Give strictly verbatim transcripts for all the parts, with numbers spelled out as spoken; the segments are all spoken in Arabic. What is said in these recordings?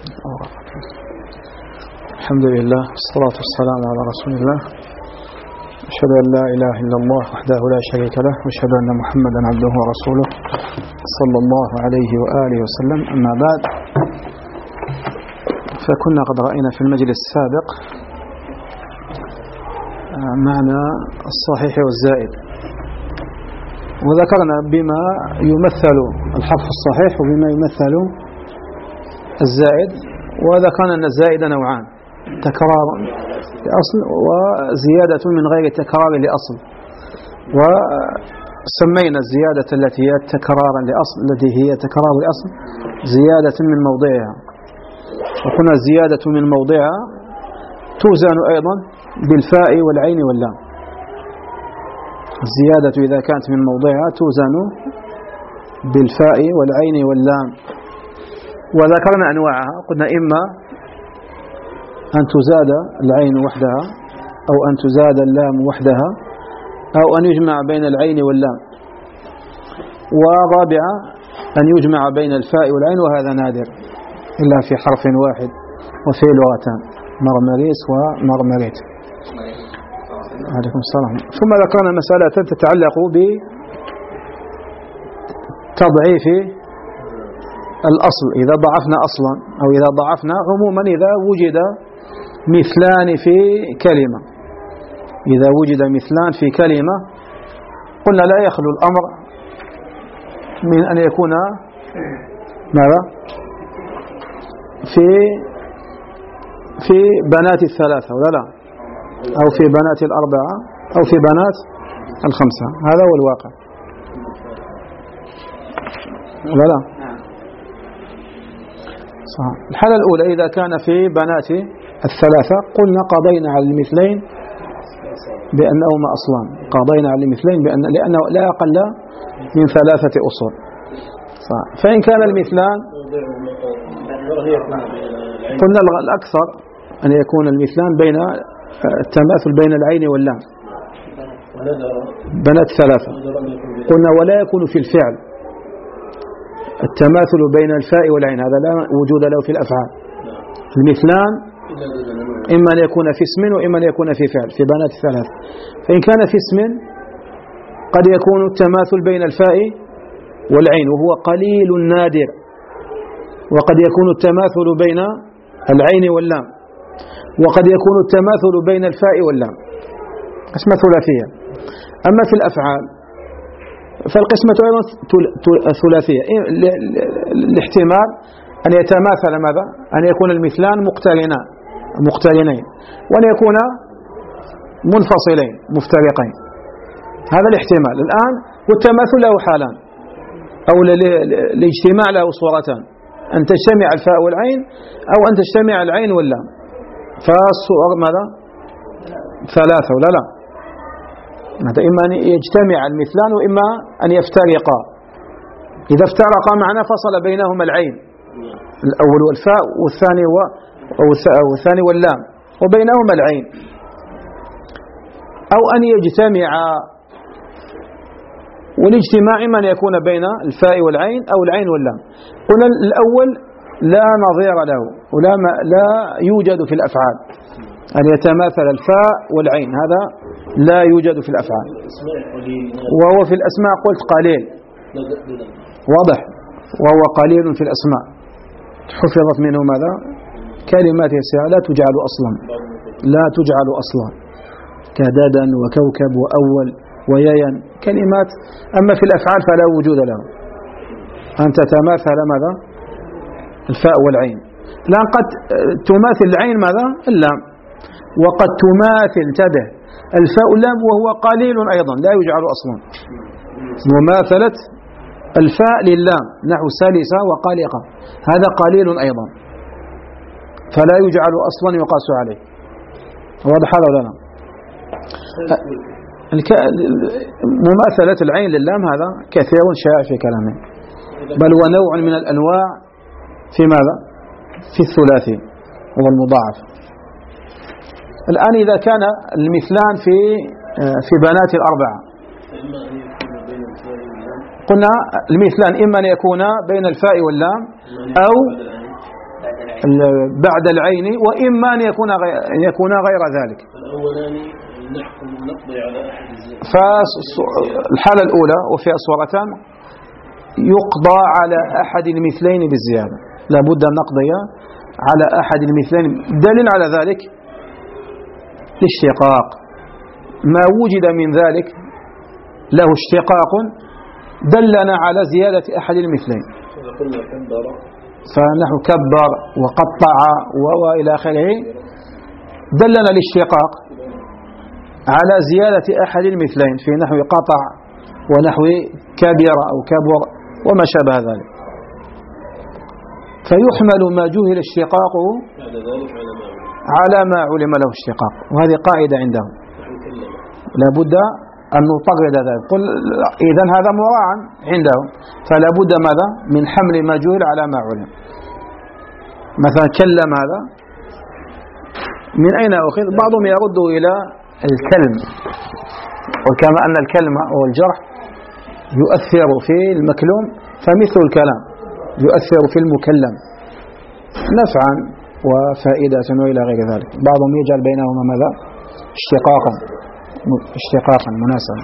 الحمد لله والصلاة والسلام على رسول الله. أشهد أن لا إله إلا الله وحده لا شريك له، وأشهد أن محمدا عبده ورسوله صلى الله عليه وآله وسلم. أما بعد، فكنا قد رأينا في المجلس السابق معنى الصحيح والزائد، وذكرنا بما يمثل الحرف الصحيح وبما يمثل الزائد، وذكرنا أن الزائد نوعان: تكرار لأصل وزيادة من غير تكرار لأصل. وسمينا الزيادة التي هي تكرارا لأصل التي هي تكرار لأصل زيادة من موضعها، وقلنا الزيادة من موضعها توزن أيضا بالفاء والعين واللام. الزيادة إذا كانت من موضعها توزن بالفاء والعين واللام، وذكرنا أنواعها. قلنا إما أن تزاد العين وحدها، أو أن تزاد اللام وحدها، أو أن يجمع بين العين واللام، ورابعة أن يجمع بين الفاء والعين، وهذا نادر إلا في حرف واحد وفي لغتان: مرمريس ومرمريت. عليكم السلام. ثم ذكرنا مسألة تتعلق بتضعيف الأصل إذا ضعفنا أصلا، أو إذا ضعفنا عموما إذا وجد مثلان في كلمة. إذا وجد مثلان في كلمة قلنا لا يخلو الأمر من أن يكون ماذا؟ في في بنات الثلاثة ولا لا؟ أو في بنات الأربعة، أو في بنات الخمسة. هذا هو الواقع ولا لا؟ صح. الحالة الأولى إذا كان في بنات الثلاثة قلنا قضينا على المثلين بأنهما أصلان، قضينا على المثلين بأن لأنه لا أقل من ثلاثة أصول. صح. فإن كان المثلان قلنا الأكثر أن يكون المثلان بين التماثل بين العين واللام، بنات ثلاثة. قلنا ولا يكون في الفعل التماثل بين الفاء والعين، هذا لا وجود له في الأفعال. المثلان إما أن يكون في اسم وإما أن يكون في فعل في بنات الثلاثة. فإن كان في اسم قد يكون التماثل بين الفاء والعين وهو قليل نادر، وقد يكون التماثل بين العين واللام، وقد يكون التماثل بين الفاء واللام. قسمة ثلاثية. أما في الأفعال فالقسمة أيضا ثلاثية. الاحتمال أن يتماثل ماذا؟ أن يكون المثلان مقترنان مقترنين، وأن يكون منفصلين مفترقين. هذا الاحتمال الآن. والتماثل له حالان، أو الاجتماع له صورتان: أن تجتمع الفاء والعين، أو أن تجتمع العين واللام. فالصور ماذا؟ ثلاثة ولا لا؟ هذا إما أن يجتمع المثلان وإما أن يفترقا. إذا افترقا معنا فصل بينهما العين الأول والفاء، والثاني و والثاني واللام، وبينهما العين. أو أن يجتمع، والاجتماع إما أن يكون بين الفاء والعين أو العين واللام. قلنا الأول لا نظير له ولا لا يوجد في الأفعال، أن يتماثل الفاء والعين، هذا لا يوجد في الأفعال. وهو في الأسماء قلت قليل، واضح، وهو قليل في الأسماء. حفظت منه ماذا؟ كلمات يسيرة لا تجعل أصلا، لا تجعل أصلا، كددا وكوكب وأول ويين، كلمات. أما في الأفعال فلا وجود له، أن تتماثل ماذا؟ الفاء والعين. الآن قد تماثل العين ماذا؟ اللام، وقد تماثل انتبه الفاء واللام وهو قليل أيضا لا يجعل أصلا. مماثلة الفاء للام نحو سلسة وقلقة، هذا قليل أيضا، فلا يجعل أصلا يقاس عليه. واضح هذا ولا لا؟ مماثلة العين للام هذا كثير شائع في كلامه، بل هو نوع من الأنواع في ماذا؟ في الثلاثي والمضاعف. الآن إذا كان المثلان في في بنات الأربعة قلنا المثلان إما أن يكون بين الفاء واللام، أو بعد العين، وإما أن يكون غير, أن يكون غير ذلك. الأولاني نحكم نقضي على أحد الزيادة. فالحالة الأولى وفيها صورتان، يقضى على أحد المثلين بالزيادة، لابد أن نقضي على أحد المثلين. دليل على ذلك الاشتقاق، ما وجد من ذلك له اشتقاق دلنا على زيادة أحد المثلين. فنحن كبر وقطع وإلى آخره، دلنا الاشتقاق على زيادة أحد المثلين في نحو قطع ونحو كبر أو كبر وما شابه ذلك. فيحمل ما جهل اشتقاقه على ما علم له اشتقاق، وهذه قاعدة عندهم لا بد أن نطرد ذلك. قل إذن هذا مراعا عندهم، فلا بد ماذا من حمل ما جهل على ما علم. مثلا كلم، هذا من أين أخذ؟ بعضهم يرد إلى الكلم، وكما أن الكلمة والجرح يؤثر في المكلوم، فمثل الكلام يؤثر في المكلم نفعا وفائدة وإلى غير ذلك. بعضهم يجعل بينهما ماذا؟ اشتقاقا اشتقاقا مناسبا.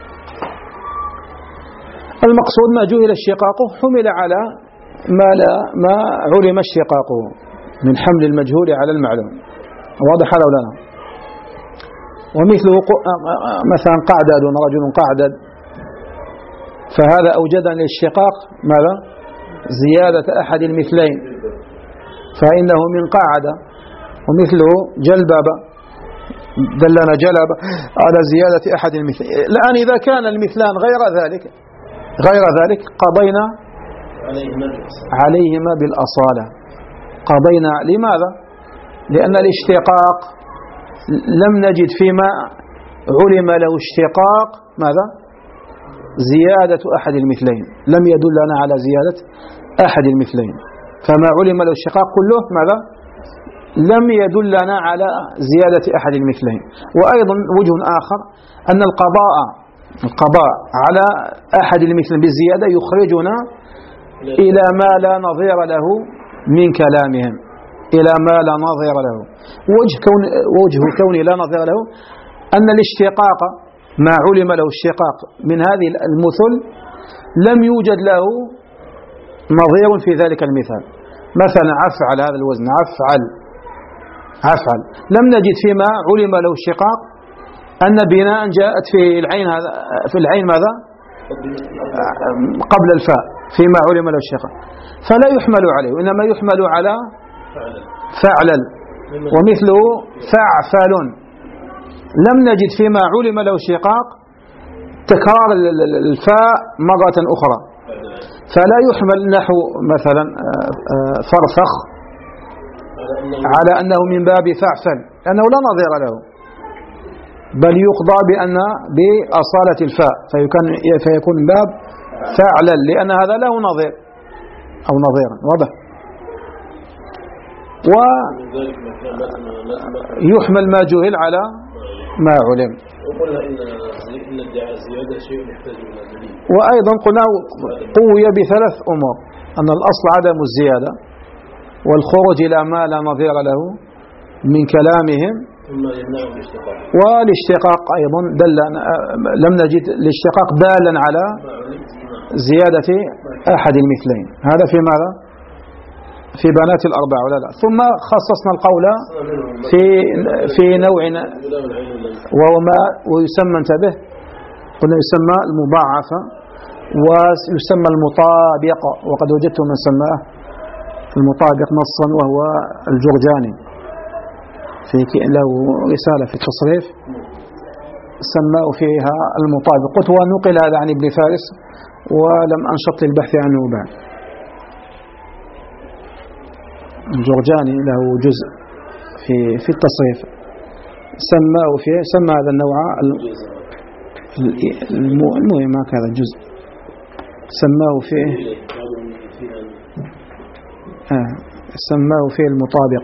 المقصود ما جهل اشتقاقه حمل على ما لا ما علم اشتقاقه من حمل المجهول على المعلوم. واضح لو لنا؟ ومثله مثلا قعدد، رجل قعدد، فهذا أوجد للاشتقاق ماذا؟ زيادة أحد المثلين، فإنه من قاعد. ومثله جلبب، دلنا جلب على زيادة أحد المثلين. الآن إذا كان المثلان غير ذلك غير ذلك قضينا عليهما بالأصالة. قضينا لماذا؟ لأن الاشتقاق لم نجد فيما علم له اشتقاق ماذا؟ زيادة أحد المثلين، لم يدلنا على زيادة أحد المثلين. فما علم له اشتقاق كله ماذا؟ لم يدلنا على زيادة أحد المثلين. وأيضا وجه آخر أن القضاء القضاء على أحد المثلين بالزيادة يخرجنا إلى ما لا نظير له من كلامهم، إلى ما لا نظير له. وجه كون وجه كونه لا نظير له أن الاشتقاق ما علم له اشتقاق من هذه المثل لم يوجد له نظير في ذلك المثال. مثلا أفعل، هذا الوزن أفعل أفعل، لم نجد فيما علم له اشتقاق أن بناء جاءت في العين، هذا في العين ماذا؟ قبل الفاء فيما علم له اشتقاق، فلا يحمل عليه، وإنما يحمل على فعلل. ومثله فعفل، لم نجد فيما علم له اشتقاق تكرار الفاء مرة أخرى، فلا يحمل نحو مثلا فرفخ على أنه من باب فعفل، لأنه لا نظير له، بل يقضى بأن بأصالة الفاء فيكون فيكون باب فعلل، لأن هذا له نظير أو نظيرا. واضح؟ ويحمل ما جهل على ما علم. وأيضا قلنا قوي بثلاث أمور: أن الأصل عدم الزيادة، والخروج إلى ما لا نظير له من كلامهم، والاشتقاق أيضا دل لم نجد الاشتقاق دالا على زيادة أحد المثلين. هذا في ماذا؟ في بنات الأربع ولا لا؟ ثم خصصنا القول في في نوع وهو ما ويسمى، انتبه، قلنا يسمى المضاعفة ويسمى المطابق، وقد وجدت من سماه المطابق نصا وهو الجرجاني، في له رسالة في التصريف سماه فيها المطابق. قلت ونقل هذا عن ابن فارس ولم أنشط البحث عنه بعد. الجرجاني له جزء في في التصريف سماه فيه، سمى هذا النوع المهم هذا الجزء سماه فيه آه سماه فيه المطابق.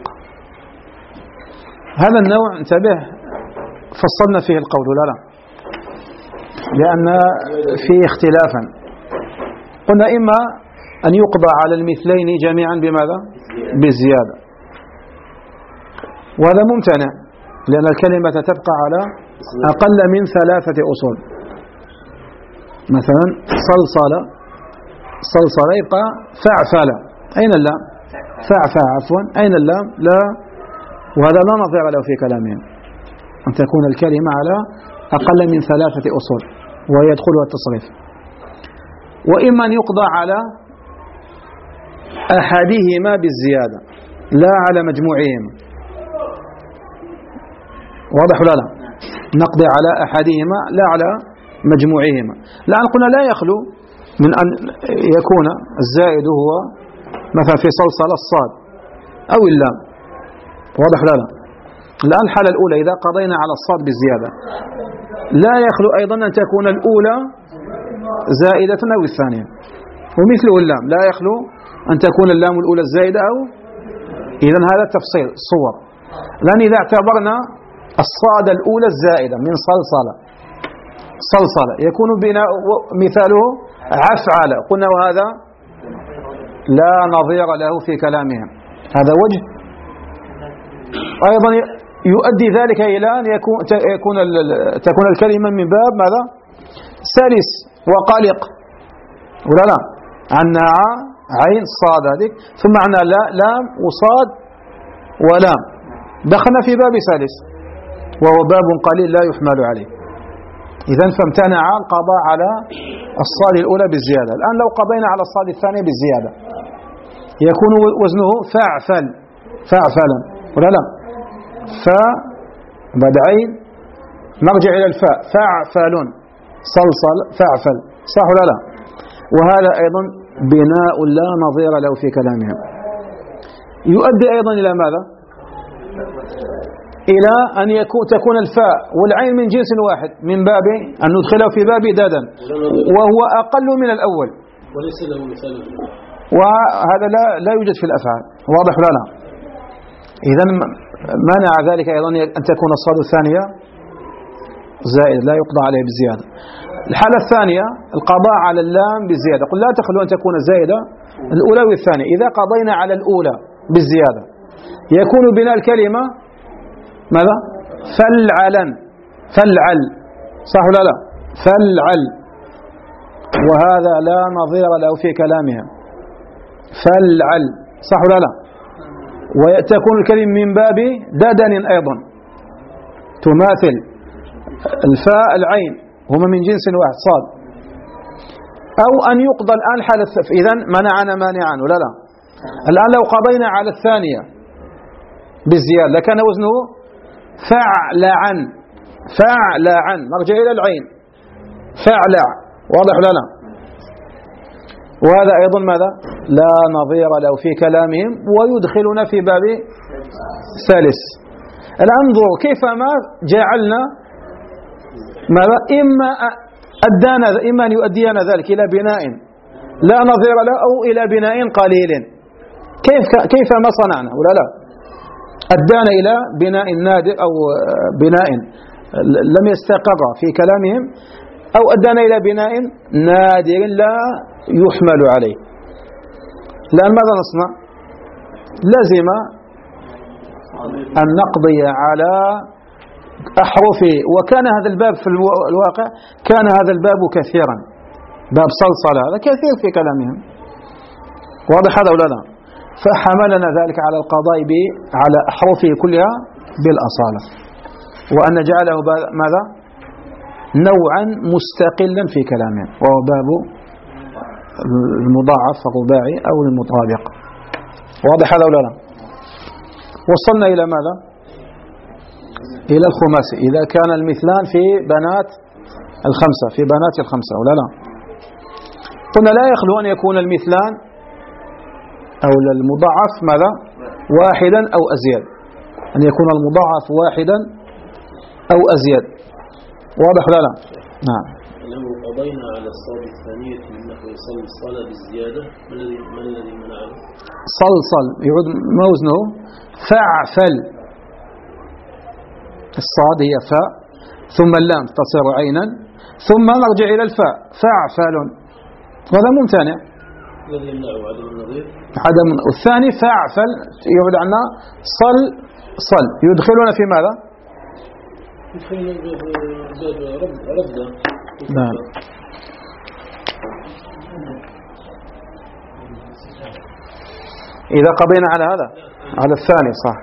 هذا النوع انتبه فصلنا فيه القول لا لا لأن فيه اختلافا. قلنا إما أن يقضى على المثلين جميعا بماذا؟ بالزيادة، وهذا ممتنع لأن الكلمة تبقى على أقل من ثلاثة أصول. مثلا صلصلة صلصلة يبقى فعفل، أين اللام؟ فعفع عفوا، أين اللام؟ لا. وهذا لا نظير له في كلامهم، أن تكون الكلمة على أقل من ثلاثة أصول ويدخلها التصريف. وإما أن يقضى على أحدهما بالزيادة لا على مجموعهما. واضح ولا لا؟ نقضي على أحدهما لا على مجموعهما. الآن قلنا لا يخلو من أن يكون الزائد هو مثلا في صلصلة الصاد أو اللام. واضح ولا لا؟ الآن الحالة الأولى إذا قضينا على الصاد بالزيادة لا يخلو أيضا أن تكون الأولى زائدة أو الثانية، ومثله اللام لا يخلو أن تكون اللام الأولى الزائدة أو. إذن هذا تفصيل صور. لأن إذا اعتبرنا الصاد الأولى الزائدة من صلصلة صلصلة يكون بناء مثاله عفعل، قلنا وهذا لا نظير له في كلامهم، هذا وجه. أيضا يؤدي ذلك إلى أن يكون تكون تكون الكلمة من باب ماذا؟ سلس وقلق ولا لا؟ عنا عين صاد هذه، ثم عنا لا لام وصاد ولام، دخلنا في باب سلس وهو باب قليل لا يحمل عليه. إذن فامتنع القضاء على الصاد الأولى بالزيادة. الآن لو قضينا على الصاد الثانية بالزيادة يكون وزنه فعفل فعفلا ولا لا؟ فا بعد عين نرجع إلى الفاء فعفل صلصل فعفل، صح ولا لا؟ وهذا أيضا بناء لا نظير له في كلامهم. يؤدي أيضا إلى ماذا؟ إلى أن يكون تكون الفاء والعين من جنس واحد من باب أن ندخله في باب دادا وهو أقل من الأول، وليس له مثال، وهذا لا لا يوجد في الأفعال. واضح ولا لا؟ إذن منع ذلك أيضا أن تكون الصاد الثانية زائد لا يقضى عليه بالزيادة. الحالة الثانية القضاء على اللام بالزيادة، قل لا تخلو أن تكون زائدة الأولى والثانية. إذا قضينا على الأولى بالزيادة يكون بناء الكلمة ماذا؟ فلعلا فلعل، صح ولا لا؟ فلعل، وهذا لا نظير له في كلامهم. فلعل، صح ولا لا؟ وتكون الكلمة من باب ددن أيضا تماثل الفاء العين، هما من جنس واحد صاد. أو أن يقضى الآن حالة، إذن منعنا مانعا ولا لا؟ الآن لو قضينا على الثانية بالزيادة لكان وزنه فعلعا فعلعا، نرجع إلى العين فعلع. واضح ولا لا؟ وهذا أيضا ماذا؟ لا نظير له في كلامهم ويدخلنا في باب ثالث. الآن انظروا كيفما جعلنا ماذا؟ إما أدانا إما أن يؤدينا ذلك إلى بناء لا نظير له أو إلى بناء قليل. كيف كيفما صنعنا ولا لا؟ أدانا إلى بناء نادر أو بناء لم يستقر في كلامهم، أو أدانا إلى بناء نادر لا يحمل عليه. الآن ماذا نصنع؟ لازم أن نقضي على أحرفه. وكان هذا الباب في الواقع كان هذا الباب كثيرا، باب صلصلة هذا كثير في كلامهم. واضح هذا ولا لا؟ فحملنا ذلك على القضاء على أحرفه كلها بالأصالة، وأن نجعله ماذا؟ نوعا مستقلا في كلامهم، وهو باب المضاعف الرباعي أو المطابق. واضح هذا ولا لا؟ وصلنا إلى ماذا؟ إلى الخماسي، إذا كان المثلان في بنات الخمسة في بنات الخمسة ولا لا؟ قلنا لا يخلو أن يكون المثلان أو المضاعف ماذا؟ واحدا أو أزيد، أن يكون المضاعف واحدا أو أزيد. واضح ولا لا؟ نعم. لو قضينا على الصاد الثانية من نحو صلصل بالزيادة ما الذي ما الذي منعه؟ صلصل يعود ما وزنه؟ فعفل. الصاد هي فاء ثم اللام تصير عينا ثم نرجع إلى الفاء فعفل، وهذا ممتنع. الذي يمنعه عدم النظير. عدم. والثاني فعفل يعود عنا صل صل يدخلون في ماذا؟ يدخلون باب ردة. نعم. إذا قضينا على هذا على الثاني صح.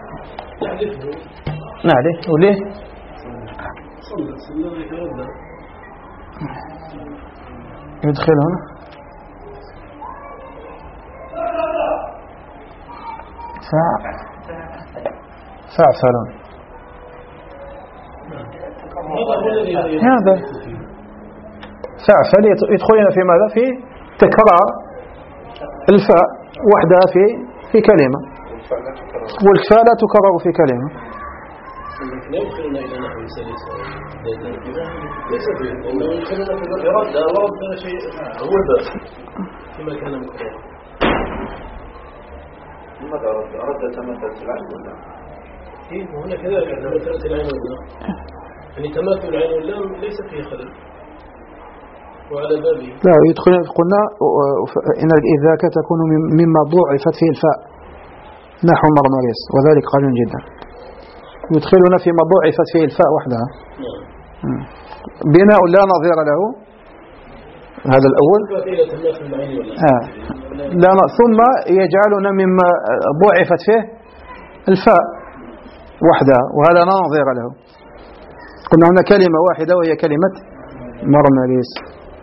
نعم ليه وليه؟ صل صل يتردى. يدخلون فع فعفلون هذا فعفل يدخلون في ماذا؟ في تكرار الفاء وحدها في في كلمة، والفاء لا تكرر في كلمة. لا يدخلون إلى نحو سلس ليس فيه، لأنه يدخلون في الإرادة ورد شيء هو الباب كما كان مكرر. لماذا أرد أرد تمثل العين ولا؟ إيه وهنا كذلك تمثلت العين واللام، يعني تماثل العين واللام ليس فيه خلل. وعلى بابه لا يدخل قلنا إن الإذاكة تكون مما ضعفت فيه الفاء نحو مرمريس وذلك قليل جدا. يدخلنا فيما ضعفت فيه الفاء وحدها. بناء لا نظير له هذا الأول. آه. لا ثم يجعلنا مما ضعفت فيه الفاء وحدها وهذا لا نظير له. قلنا هنا كلمة واحدة وهي كلمة مرمريس.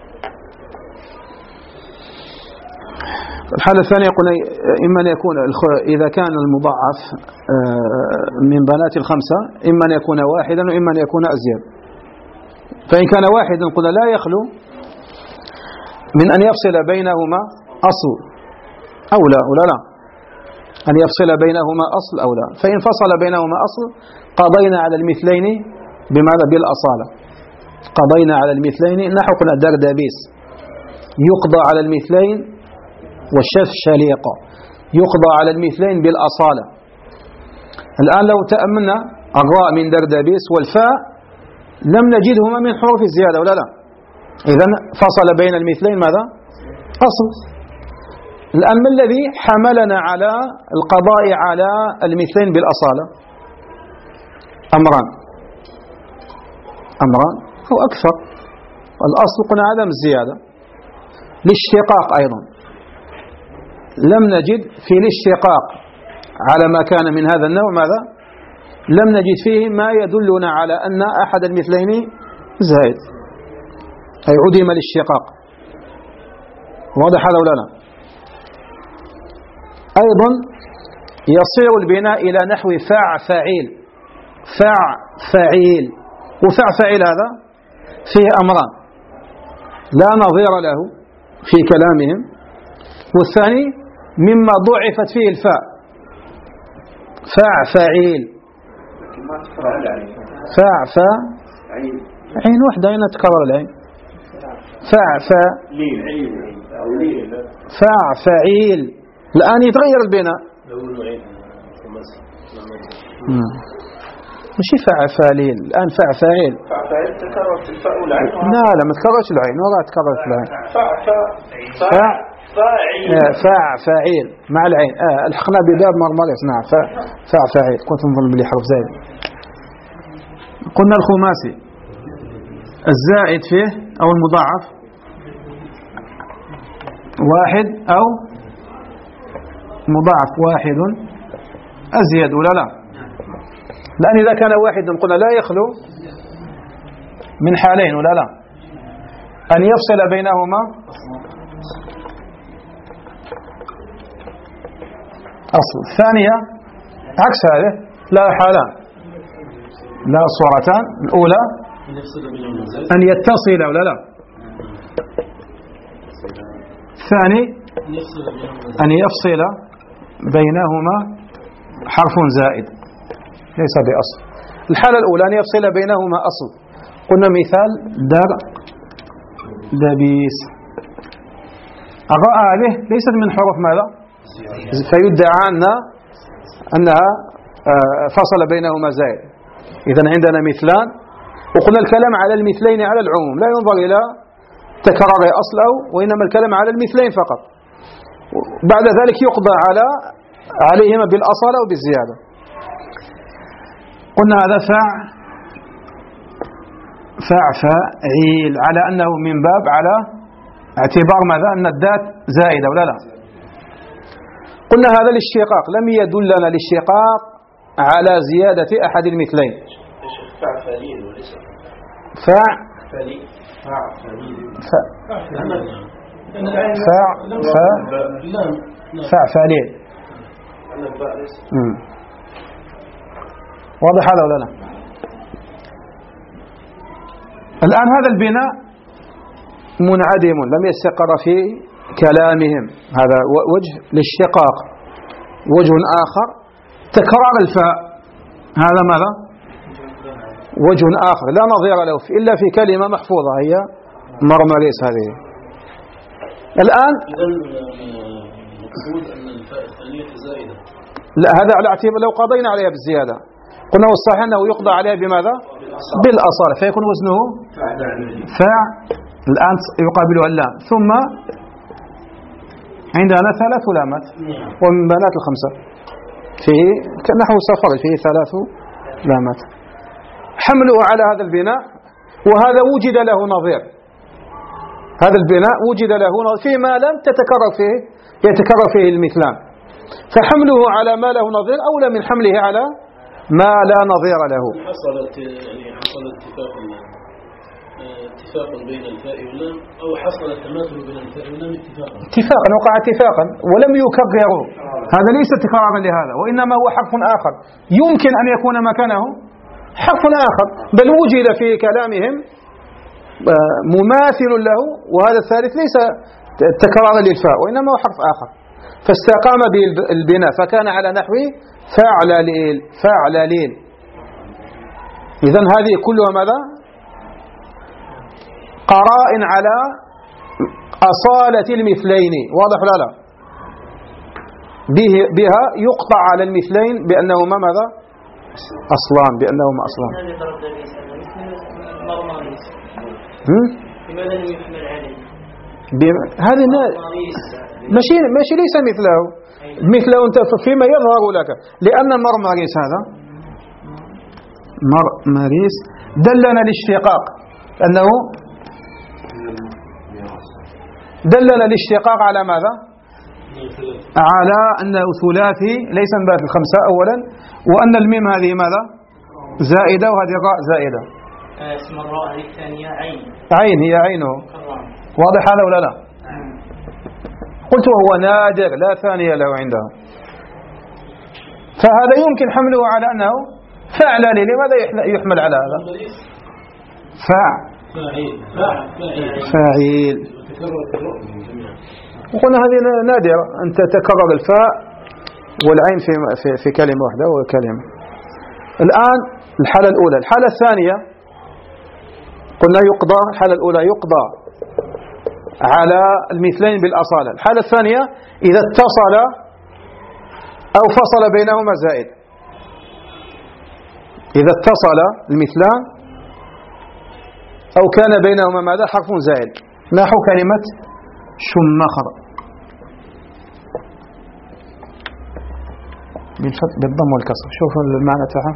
الحالة الثانية قلنا إما أن يكون إذا كان المضاعف من بنات الخمسة إما أن يكون واحدا وإما أن يكون أزيد. فإن كان واحدا قلنا لا يخلو من أن يفصل بينهما أصل أو لا أو لا, لا أن يفصل بينهما أصل أو لا. فإن فصل بينهما أصل قضينا على المثلين بماذا؟ بالأصالة. قضينا على المثلين نحو قلنا دردابيس يقضى على المثلين والشف شليقة يقضى على المثلين بالأصالة. الآن لو تأملنا الراء من دردابيس والفاء لم نجدهما من حروف الزيادة ولا لا. إذن فصل بين المثلين ماذا؟ أصل. الآن ما الذي حملنا على القضاء على المثلين بالأصالة؟ أمران أمران أو أكثر. الأصل قلنا عدم الزيادة. الاشتقاق أيضا لم نجد في الاشتقاق على ما كان من هذا النوع ماذا؟ لم نجد فيه ما يدلنا على أن أحد المثلين زائد، أي عدم الاشتقاق. واضح هذا ولا لا؟ أيضا يصير البناء إلى نحو فاع فعيل فاع فعيل وفاع فعيل هذا فيه أمران لا نظير له في كلامهم، والثاني مما ضعفت فيه الفاء فاع فعيل فاع فا عين واحدة أين تكرر العين فاع فا فاع فعيل. الآن يتغير البناء مش فاع فعيل الآن فاع فعيل تكررت الفاء والعين. لا لا ما تكررش العين ولا تكررت العين. فاع فاع فاعل فاع فاعل مع العين. آه الحقنا بباب مرمريس. نعم فاع فاعل كنت نظن بلي حرف زائد. قلنا الخماسي الزائد فيه أو المضاعف واحد أو مضاعف واحد أزيد ولا لا؟ لأن إذا كان واحد قلنا لا يخلو من حالين ولا لا؟ أن يفصل بينهما أصل. ثانية عكس هذه لا حالان لا صورتان. الأولى أن يتصل ولا لا؟ الثاني أن يفصل بينهما حرف زائد ليس بأصل. الحالة الأولى أن يفصل بينهما أصل. قلنا مثال در دبيس. الراء هذه ليست من حروف ماذا؟ فيدعى أن أنها فصل بينهما زائد. إذن عندنا مثلان وقلنا الكلام على المثلين على العموم لا ينظر إلى تكرار أصل أو وإنما الكلام على المثلين فقط. بعد ذلك يقضى على عليهما بالأصالة وبالزيادة. قلنا هذا فاع فاع فاعيل على أنه من باب على اعتبار ماذا؟ أن الذات زائدة ولا لا؟ قلنا هذا الاشتقاق لم يدلنا الاشتقاق على زيادة أحد المثلين. فاع فعليل وليس فاع فعليل فاع فعليل فاع فاع فعليل واضح هذا ولا لا؟ الآن هذا البناء منعدم لم يستقر في كلامهم، هذا وجه الاشتقاق. وجه آخر تكرار الفاء، هذا ماذا؟ وجه آخر لا نظير له إلا في كلمة محفوظة هي مرمريس هذه. الآن المقصود أن الفاء الثانية زائدة. لا، هذا على اعتبار لو قضينا عليها بالزيادة قلنا والصحيح أنه يقضى عليها بماذا؟ بالأصالة، فيكون وزنه فاع. الآن يقابله اللام، ثم عندنا ثلاث لامات ومن بنات الخمسة فيه نحو صفر فيه ثلاث لامات. حمله على هذا البناء، وهذا وجد له نظير، هذا البناء وجد له نظير فيما لم تتكرر فيه يتكرر فيه المثلان، فحمله على ما له نظير أولى من حمله على ما لا نظير له. حصلت يعني حصل اتفاق اتفاق بين الفاء واللام، أو حصل التماثل بين الفاء واللام اتفاقا اتفاقا وقع اتفاقا ولم يكرروا. هذا ليس تكرارا لهذا، وإنما هو حرف آخر يمكن أن يكون مكانه حرف آخر، بل وجد في كلامهم مماثل له، وهذا الثالث ليس تكرارا للفاء وإنما هو حرف آخر، فاستقام بالبناء فكان على نحو فاعلليل فاعلليل. إذن هذه كلها ماذا؟ قرائن على أصالة المثلين، واضح لا لا؟ بها يقطع على المثلين بأنهما ماذا؟ أصلان، بأنهما أصلان. لماذا لم يحمل عليه؟ هذه ماشي ماشي ليس مثله مثله أنت فيما يظهر لك، لأن مرمريس هذا مرمريس دلنا الاشتقاق أنه دلنا الاشتقاق على ماذا؟ على أنه ثلاثي ليس من باب الخمسة أولا، وأن الميم هذه ماذا؟ زائدة، وهذه الراء زائدة. اسم الراء الثانية عين عين هي عينه، واضح هذا ولا لا؟ قلت وهو نادر لا ثانية له عنده، فهذا يمكن حمله على أنه فعلان. لماذا يحمل على هذا؟ فاع فاعيل. وقلنا هذه نادرة أن تتكرر الفاء والعين في في في كلمة واحدة وكلمة. الآن الحالة الأولى. الحالة الثانية قلنا يقضى، الحالة الأولى يقضى على المثلين بالأصالة. الحالة الثانية إذا اتصل أو فصل بينهما زائد، إذا اتصل المثلان أو كان بينهما ماذا؟ حرف زائد، نحو كلمة شمخر بالضم والكسر. شوفوا المعنى تاعها.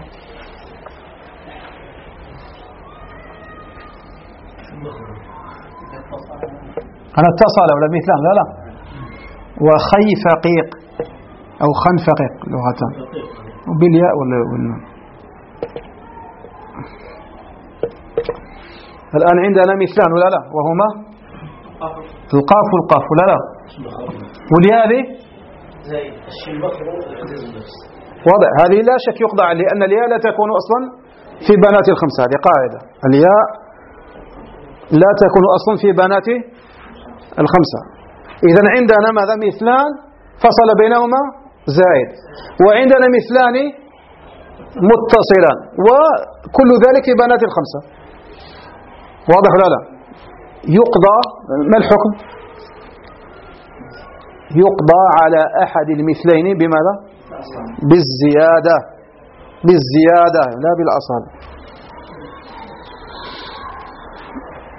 أنا اتصل ولا مثلان؟ لا لا. وخي فقيق أو خن فقيق لغة، وبالياء والنون. الآن عندنا مثلان ولا لا؟ وهما القاف والقاف ولا لا؟ والياء هذه واضح، هذه لا شك يقضى عليه، لأن الياء لا تكون أصلا في بنات الخمسة، هذه قاعدة. الياء لا تكون أصلا في بنات الخمسة. إذن عندنا ماذا؟ مثلان فصل بينهما زائد، وعندنا مثلان متصلان، وكل ذلك في بنات الخمسة، واضح ولا لا؟ يقضى، ما الحكم؟ يقضى على أحد المثلين بماذا؟ بالزيادة، بالزيادة لا بالأصل.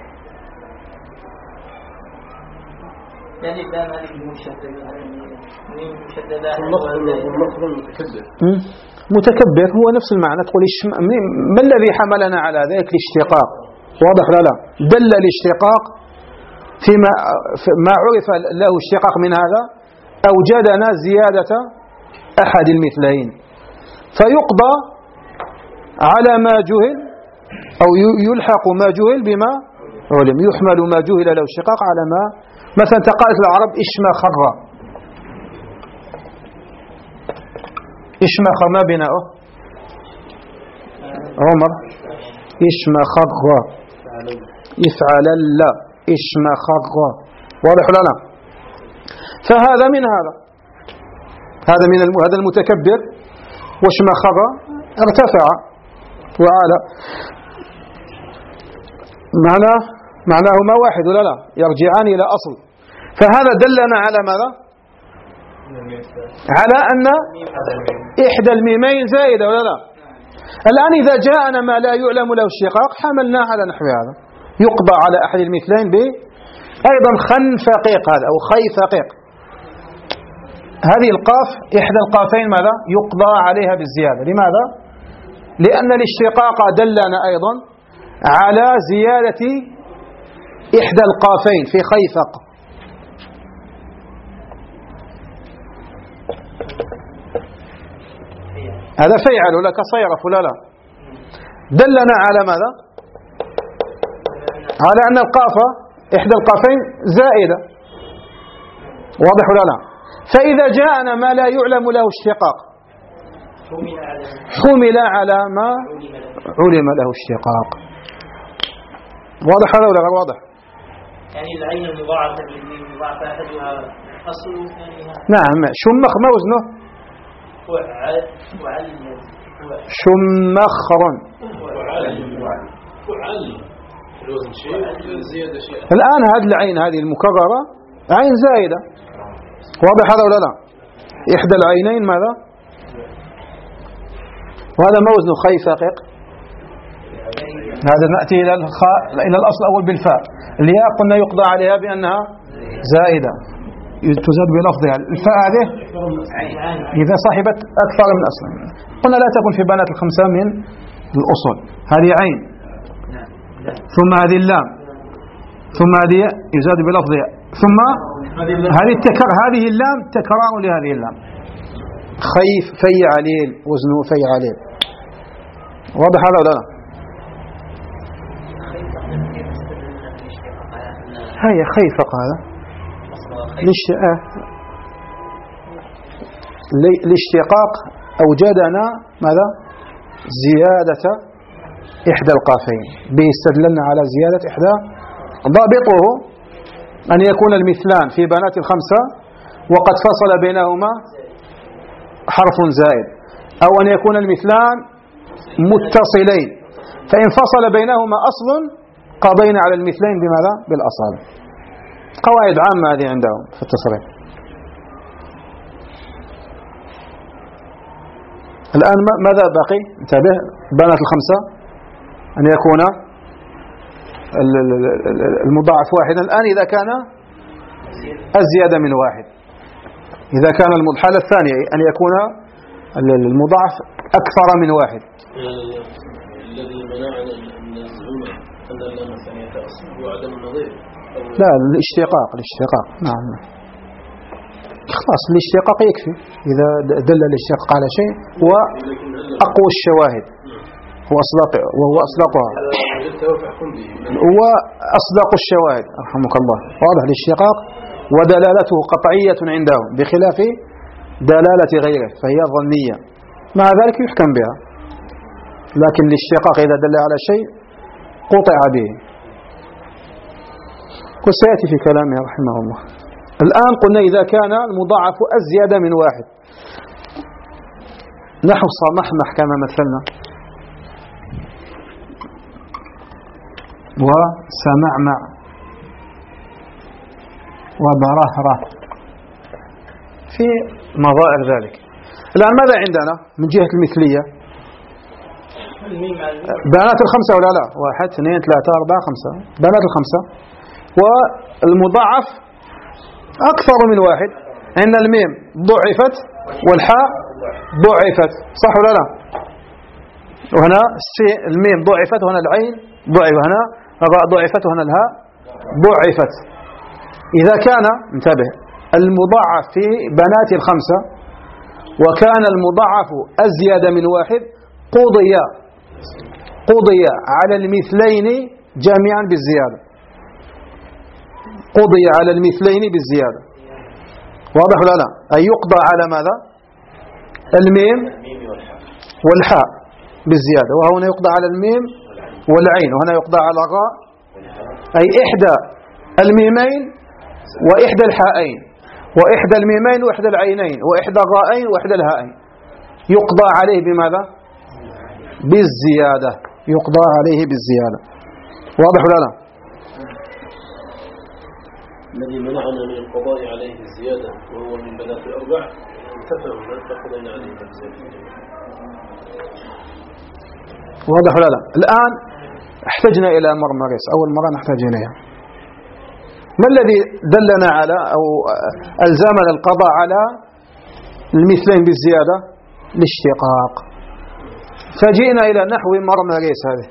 يعني بان المشبه متكبر هو نفس المعنى. تقول ما الذي حملنا على ذلك؟ الاشتقاق. واضح لا لا دل الاشتقاق فيما ما عرف له اشتقاق من هذا أوجدنا زيادة أحد المثلين، فيقضى على ما جهل أو يلحق ما جهل بما علم، يحمل ما جهل له اشتقاق على ما. مثلا تقالت العرب إشما خر، إشما خر ما بناؤه عمر إشما خر يفعل لا إشما خر. واضح لنا؟ فهذا من هذا هذا من هذا المتكبر وإشما خر ارتفع وعلى معناه معناهما واحد ولا لا؟ يرجعان إلى أصل. فهذا دلنا على ماذا؟ على أن إحدى الميمين زائدة ولا لا؟ الآن إذا جاءنا ما لا يعلم له اشتقاق حملنا على نحو هذا، يقضى على أحد المثلين ب أيضا خن فقيق هذا أو خي فقيق. هذه القاف إحدى القافين ماذا؟ يقضى عليها بالزيادة. لماذا؟ لأن الاشتقاق دلنا أيضا على زيادة إحدى القافين في خيفق. هذا فيعل ولا كصيرف ولا لا؟ دلنا على ماذا؟ على أن القافة إحدى القافين زائدة. واضح ولا لا؟ فإذا جاءنا ما لا يعلم له اشتقاق حمل على ما علم له اشتقاق. واضح هذا ولا غير واضح؟ يعني العين المضاعفة المضاعفة أحدها أصل ثانيها. نعم. شمخ ما وزنه؟ شمخر. الآن هذه العين هذه المكررة عين زائدة. واضح هذا ولا لا؟ إحدى العينين ماذا؟ وهذا ما وزنه خي فقيق. هذا نأتي إلى الخاء إلى الأصل الأول بالفاء. الياء قلنا يقضى عليها بأنها زائدة تزاد بلفظها. الفاء هذه إذا صاحبت أكثر من أصل قلنا لا تكون في بنات الخمسة من الأصول. هذه عين ثم هذه اللام ثم هذه يزاد بلفظها ثم هذه التكرار هذه اللام تكرار لهذه اللام. خيف في عليل وزنه في عليل. واضح هذا ولا لا؟ هي خيفق هذا الاشتقاق أوجدنا ماذا؟ زيادة إحدى القافين بيستدللنا على زيادة إحدى. ضابطه أن يكون المثلان في بنات الخمسة وقد فصل بينهما حرف زائد، أو أن يكون المثلان متصلين فإن فصل بينهما أصل قضينا على المثلين بماذا؟ بالأصل. قواعد عامة هذه عندهم في التصريف. الآن ماذا باقي؟ انتبه. بنات الخمسة أن يكون المضاعف واحدا. الآن إذا كان أزيد من واحد، إذا كان الحالة الثانية أن يكون المضاعف أكثر من واحد. الذي منعنا من الزعوم أن اللام الثانية أصل هو عدم النظير. لا الاشتقاق الاشتقاق نعم خلاص الاشتقاق يكفي. إذا دل الاشتقاق على شيء هو أقوى الشواهد هو أصدق وهو أصدقها هو أصدق الشواهد رحمك الله. واضح الاشتقاق ودلالته قطعية عندهم بخلاف دلالة غيره فهي ظنية، مع ذلك يحكم بها. لكن الاشتقاق إذا دل على شيء قطع به، وسيأتي في كلامه رحمه الله. الآن قلنا إذا كان المضاعف أزيد من واحد نحو صمحمح كما مثلنا وسمعمع وبرهرة في مظاهر ذلك. الآن ماذا عندنا من جهة المثلية؟ بنات الخمسة ولا لا؟ واحد اثنين ثلاثة أربعة خمسة بنات الخمسة، والمضاعف أكثر من واحد عندنا الميم ضعفت والحاء ضعفت، صح ولا لا؟ وهنا الميم ضعفت وهنا العين ضعف، وهنا الراء ضعفت وهنا الهاء ضعفت. إذا كان انتبه المضاعف في بنات الخمسة وكان المضاعف أزيد من واحد قضي قضي على المثلين جميعا بالزيادة، قضي على المثلين بالزيادة، واضح ولا لا؟ أي يقضى على ماذا؟ الميم والحاء بالزيادة، وهنا يقضى على الميم والعين، وهنا يقضى على الراء، أي إحدى الميمين وإحدى الحائين، وإحدى الميمين وإحدى العينين، وإحدى الرائين وإحدى الهائين، يقضى عليه بماذا؟ بالزيادة، يقضى عليه بالزيادة، واضح ولا لا؟ الذي منعنا من القضاء عليه بالزيادة وهو من بنات الأربع انتفع من فقضينا عليه بالزيادة. واضح ولا لا؟ الآن احتجنا إلى مرمريس، أول مرة نحتاج إليها. ما الذي دلنا على أو ألزمنا القضاء على المثلين بالزيادة؟ الاشتقاق. فجئنا إلى نحو مرمريس هذه،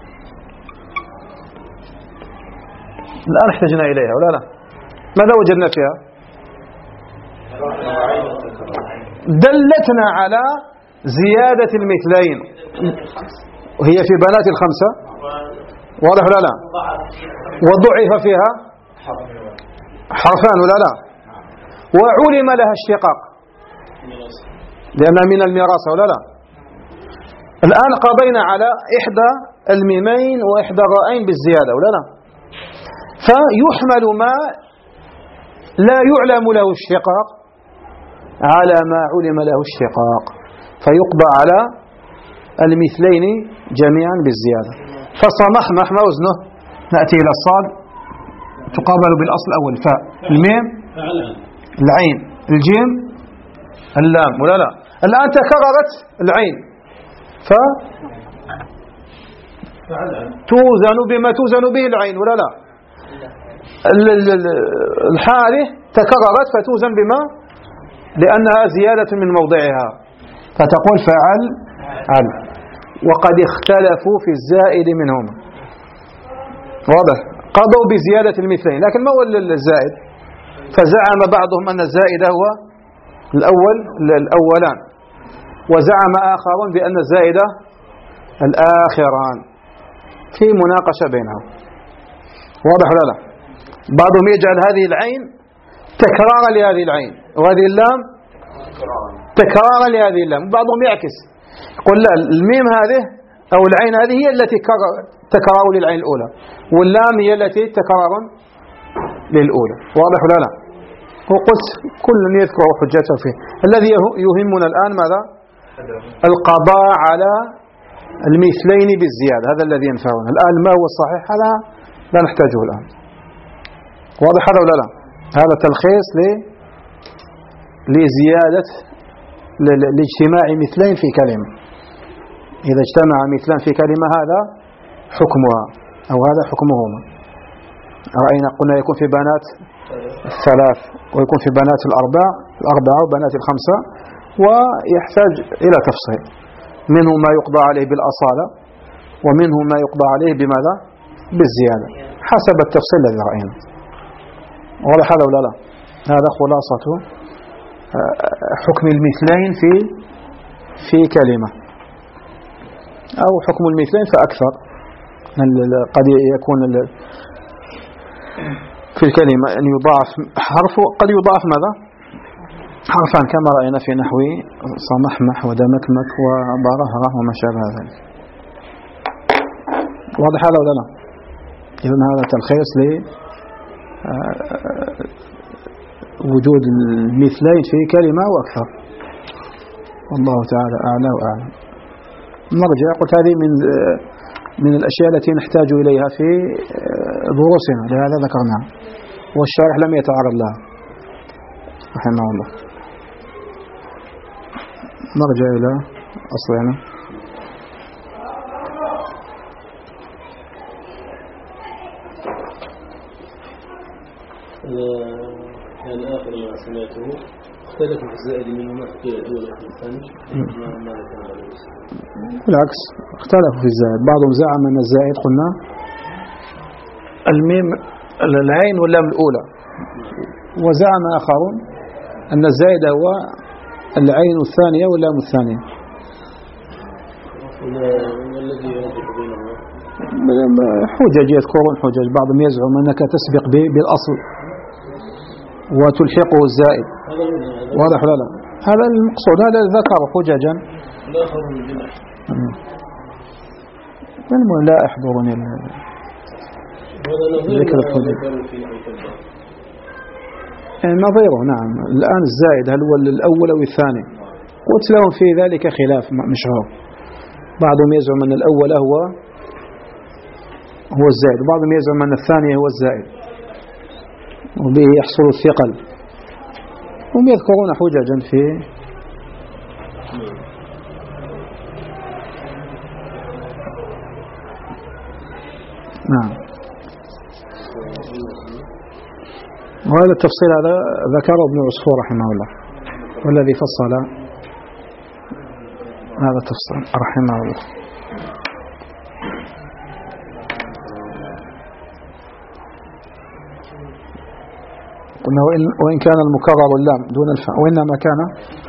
الآن احتجنا إليها ولا لا؟ ماذا وجدنا فيها؟ دلتنا على زيادة المثلين، وهي في بنات الخمسة، واضح ولا لا؟ وضعف فيها حرفان ولا لا؟ وعلم لها اشتقاق لأنها من الميراث ولا لا؟ الآن قضينا على إحدى الميمين وإحدى الرائين بالزيادة ولا لا؟ فيحمل ما لا يعلم له اشتقاق على ما علم له اشتقاق، فيقضى على المثلين جميعا بالزيادة. فصمحمح ما وزنه؟ نأتي إلى الصاد تقابل بالأصل الأول، فاء، الميم، العين، الجيم، اللام ولا لا؟ الآن تكررت العين ف توزن بما توزن به العين ولا لا؟ الحاء تكررت فتوزن بما، لأنها زيادة من موضعها، فتقول فعل عل. وقد اختلفوا في الزائد منهما، واضح؟ قضوا بزيادة المثلين، لكن ما هو الزائد؟ فزعم بعضهم أن الزائد هو الأول الأولان، وزعم آخرون بأن الزائد الآخران، في مناقشة بينهم، واضح ولا لا؟ بعضهم يجعل هذه العين تكرارا لهذه العين، وهذه اللام تكرارا لهذه اللام، بعضهم يعكس يقول لا، الميم هذه أو العين هذه هي التي تكرار للعين الأولى، واللام هي التي تكرار للأولى، واضح ولا لا؟ وقلت كل يذكر حجته فيه. الذي يهمنا الآن ماذا؟ القضاء على المثلين بالزيادة، هذا الذي ينفعنا الآن. ما هو الصحيح هذا لا نحتاجه الآن، واضح هذا ولا لا؟ هذا تلخيص لزيادة لاجتماع مثلين في كلمة. إذا اجتمع مثلان في كلمة هذا حكمها أو هذا حكمهما. رأينا قلنا يكون في بنات الثلاث ويكون في بنات الأربع الأربعة وبنات الخمسة، ويحتاج إلى تفصيل. منه ما يقضى عليه بالأصالة، ومنه ما يقضى عليه بماذا؟ بالزيادة، حسب التفصيل الذي رأينا. واضح هذا ولا لا؟ هذا خلاصة حكم المثلين في في كلمة، أو حكم المثلين فأكثر. قد يكون في الكلمة أن يضاعف حرف، قد يضاعف ماذا؟ حرفان، كما رأينا في نحو صمحمح ودمكمك وبرهره وما شابه ذلك. واضح هذا ولا لا؟ إذن هذا تلخيص لوجود المثلين في كلمة وأكثر، والله تعالى أعلى وأعلم. نرجع، قلت هذه من من الأشياء التي نحتاج إليها في دروسنا، لهذا ذكرناها، والشارح لم يتعرض لها رحمه الله. نرجع إلى أصلنا. كان آخر ما سمعته اختلفوا في الزائد منهما في الأول والثاني ما كان بالعكس اختلفوا في الزائد. بعضهم زعم أن الزائد قلنا الميم العين واللام الأولى، وزعم آخرون أن الزائد هو العين الثانية واللام الثانية. والذي يربط بينهما حجج، يذكرون حجج. بعضهم يزعم أنك تسبق بالأصل وتلحقه الزائد. واضح لا لا هذا المقصود، هذا ذكر حججا. لا أخبر من جمع من لا أحضرني ذكر الحجج نظيره. نعم الآن الزائد هل هو الأول أو الثاني؟ قلت لهم في ذلك خلاف مشهور. بعضهم يزعم أن الأول هو هو الزائد، وبعضهم يزعم أن الثاني هو الزائد وبه يحصل الثقل. هم يذكرون حججا في نعم. وهذا التفصيل هذا ذكره ابن عصفور رحمه الله، والذي فصل هذا التفصيل رحمه الله. قلنا وإن, وإن كان المكرر اللام دون الفاء، وإنما كان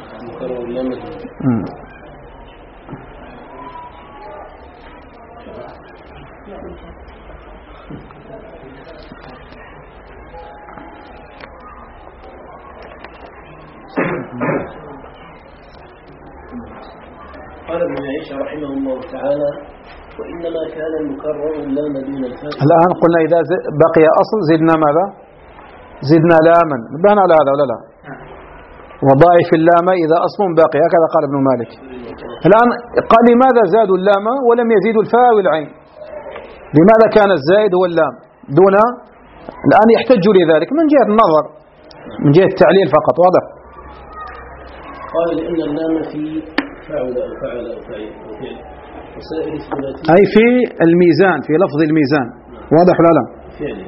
قال ابن عيسى رحمه الله تعالى: وإنما كان المكرر اللام دون الفاء. الآن قلنا إذا بقي أصل زدنا ماذا؟ زدنا لاما. بان على هذا ولا لا؟ وضاعف اللام إذا أصل باقي، هكذا قال ابن مالك. الآن قال لماذا زادوا اللام ولم يزيدوا الفاء والعين؟ لماذا كان الزائد هو اللام دون؟ الآن يحتج لذلك من جهة النظر، من جهة التعليل فقط. واضح؟ قال لأن اللام في فعل أو فعل أو فعل وسائر الثلاثي، أي في الميزان، في لفظ الميزان. واضح ولا لا؟ فعل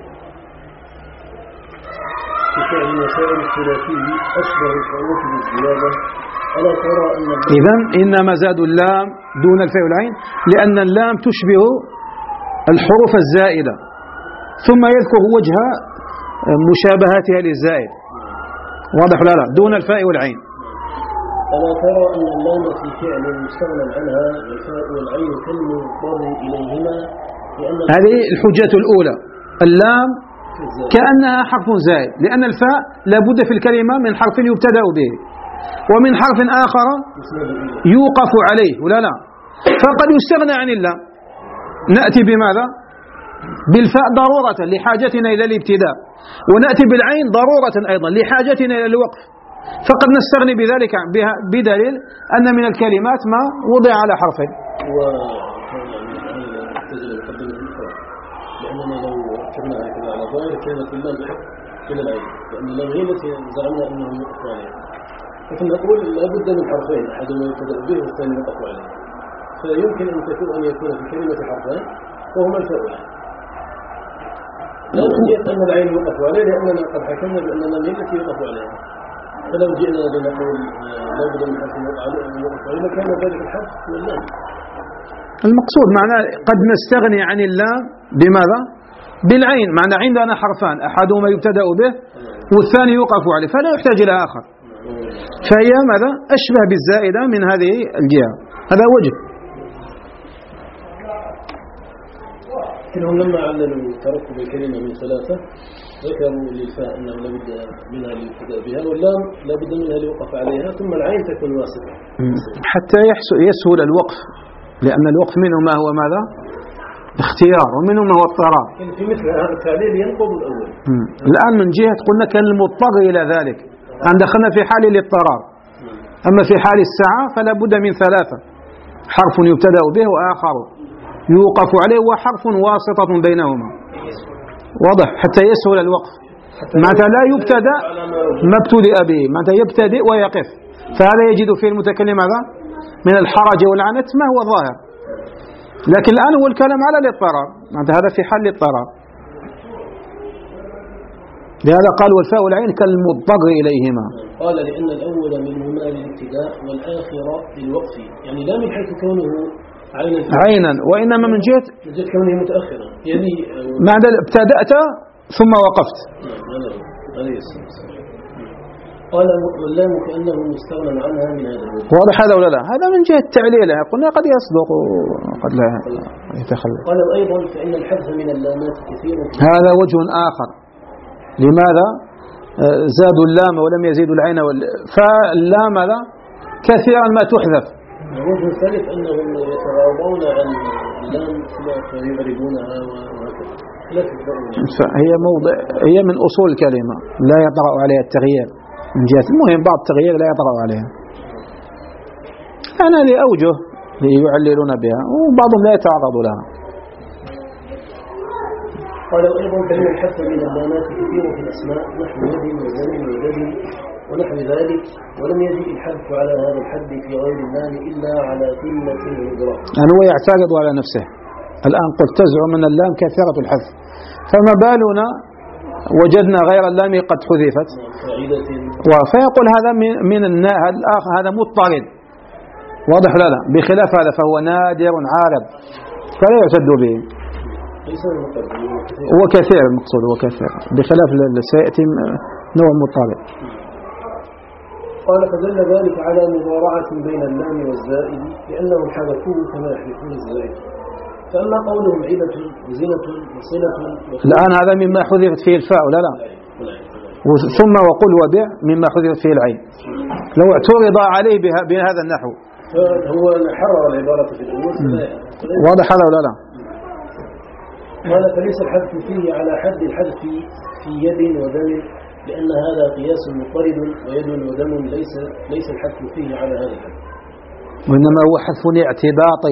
في فعل وسائر الثلاثي أشبه الحروف بالزيادة. ألا ترى أن إذن إنما زادوا اللام دون الفاء والعين لأن اللام تشبه الحروف الزائدة، ثم يذكر وجه مشابهتها للزائد. واضح ولا لا؟ دون الفاء والعين. ألا ترى أن اللام في فعل مستغنى عنها والفاء والعين كالمضطر إليهما، هذه الحجة الأولى. اللام كأنها حرف زائد، لأن الفاء لابد في الكلمة من حرف يبتدأ به ومن حرف آخر يوقف عليه ولا لا؟ فقد يستغنى عن اللام. نأتي بماذا؟ بالفاء ضرورة لحاجتنا إلى الابتداء، ونأتي بالعين ضرورة أيضا لحاجتنا إلى الوقف. فقد نستغني بذلك بها بدليل أن من الكلمات ما وضع على حرفين. لأننا لو ركبنا هكذا على ظاهر كانت اللام أحق من العين، لأن اللام هي التي زعمنا أنه يقف عليها. لكن نقول لابد من حرفين، أحدهما يبتدأ به والثاني يقف عليه. فيمكن أن تكون أن يكون في كلمة حرفين وهما الفاء والعين. لا نجد أن العين يقف عليه لأننا قد حكمنا بأن اللام هي التي يقف عليها. فلو جئنا لنقول لابد من حرف يقف عليه لكان ذلك الحرف واللام. المقصود معناه قد نستغني عن اللام بماذا؟ بالعين. معنى عندنا حرفان، أحدهما يبتدأ به والثاني يوقف عليه، فلا يحتاج إلى آخر. فهي ماذا؟ أشبه بالزائدة من هذه الجهة. هذا وجه. لكنهم لما عللوا تركب الكلمة من ثلاثة ذكروا للفاء أنه لابد منها ليبتدأ بها، واللام لابد منها ليوقف عليها، ثم العين تكون واسطة حتى يسهل الوقف، لأن الوقف منه ما هو ماذا؟ اختيار، ومنه ما هو اضطرار. في مثل هذا التعليل ينقض الأول. مم. الآن من جهة قلنا كان المضطر إلى ذلك أن دخلنا في حال الاضطرار. أما في حال الساعة فلا بد من ثلاثة: حرف يبتدأ به وآخر يوقف عليه وحرف واسطة بينهما. واضح؟ حتى يسهل الوقف. متى لا يبتدأ ما ابتدأ به، متى يبتدئ ويقف، فهذا يجد فيه المتكلم هذا من الحرج والعنت ما هو ظاهر. لكن الآن هو الكلام على الاضطرار، معنى هذا في حال الاضطرار. لهذا قال والفاء والعين كالمضطر إليهما. قال لأن الأول منهما للابتداء والآخر للوقف، يعني لا من حيث كونه عينا عينا وإنما من جهة من جهة كونه متأخرا، يعني معنى ابتدأت ثم وقفت. قال واللام كأنه مستغنى عنها من هذا الوجه. واضح هذا ولا لا؟ هذا من جهة تعليله، قلنا قد يصدق وقد لا يتخلف. قال أيضا فإن الحذف من اللامات كثير. هذا وجه آخر. لماذا زادوا اللام ولم يزيدوا العين وال... فاللام هذا كثيرا ما تحذف. الوجه الثالث أنهم يتغاضون عن اللام فيعربونها وهكذا. هي موضع هي من أصول الكلمة لا يطرأ عليها التغيير من جهة المهم، بعض التغيير لا يطرأ عليها. أنا لأوجه يعللون بها وبعضهم لا يتعرض لها. قال أيضا فإن الحث من اللامات كثير في الأسماء نحو يد وزمن وجد ونحو ذلك، ولم يجد الحذف على هذا الحد في غير اللام إلا على قلة وإدراك. يعني هو يعترض على نفسه. الآن قلت تزعم أن اللام كثيرة الحذف، فما بالنا وجدنا غير اللام قد حذفت، فيقول هذا من الآخر هذا مضطرد واضح لا لا، بخلاف هذا فهو نادر عارض فلا يعتد به. هو كثير المقصود هو كثير بخلاف سيأتي نوع مضطرد. قال فدل ذلك على مضارعة بين اللام والزائد لأنهم حذفوه كما يحذفون الزائد. فأما قولهم عيلة وزنة وصلة الآن هذا مما حذفت فيه الفاء ولا لا؟ ثم وقل وبع مما حذفت فيه العين. لو اعترض عليه بهذا النحو هو حرر العبارة في الأول واضح هذا ولا لا؟ قال فليس الحذف فيه على حد الحذف في يد ودم لأن هذا قياس مضطرد، ويد ودم ليس ليس الحذف فيه على هذا الحد، وإنما هو حذف اعتباطي.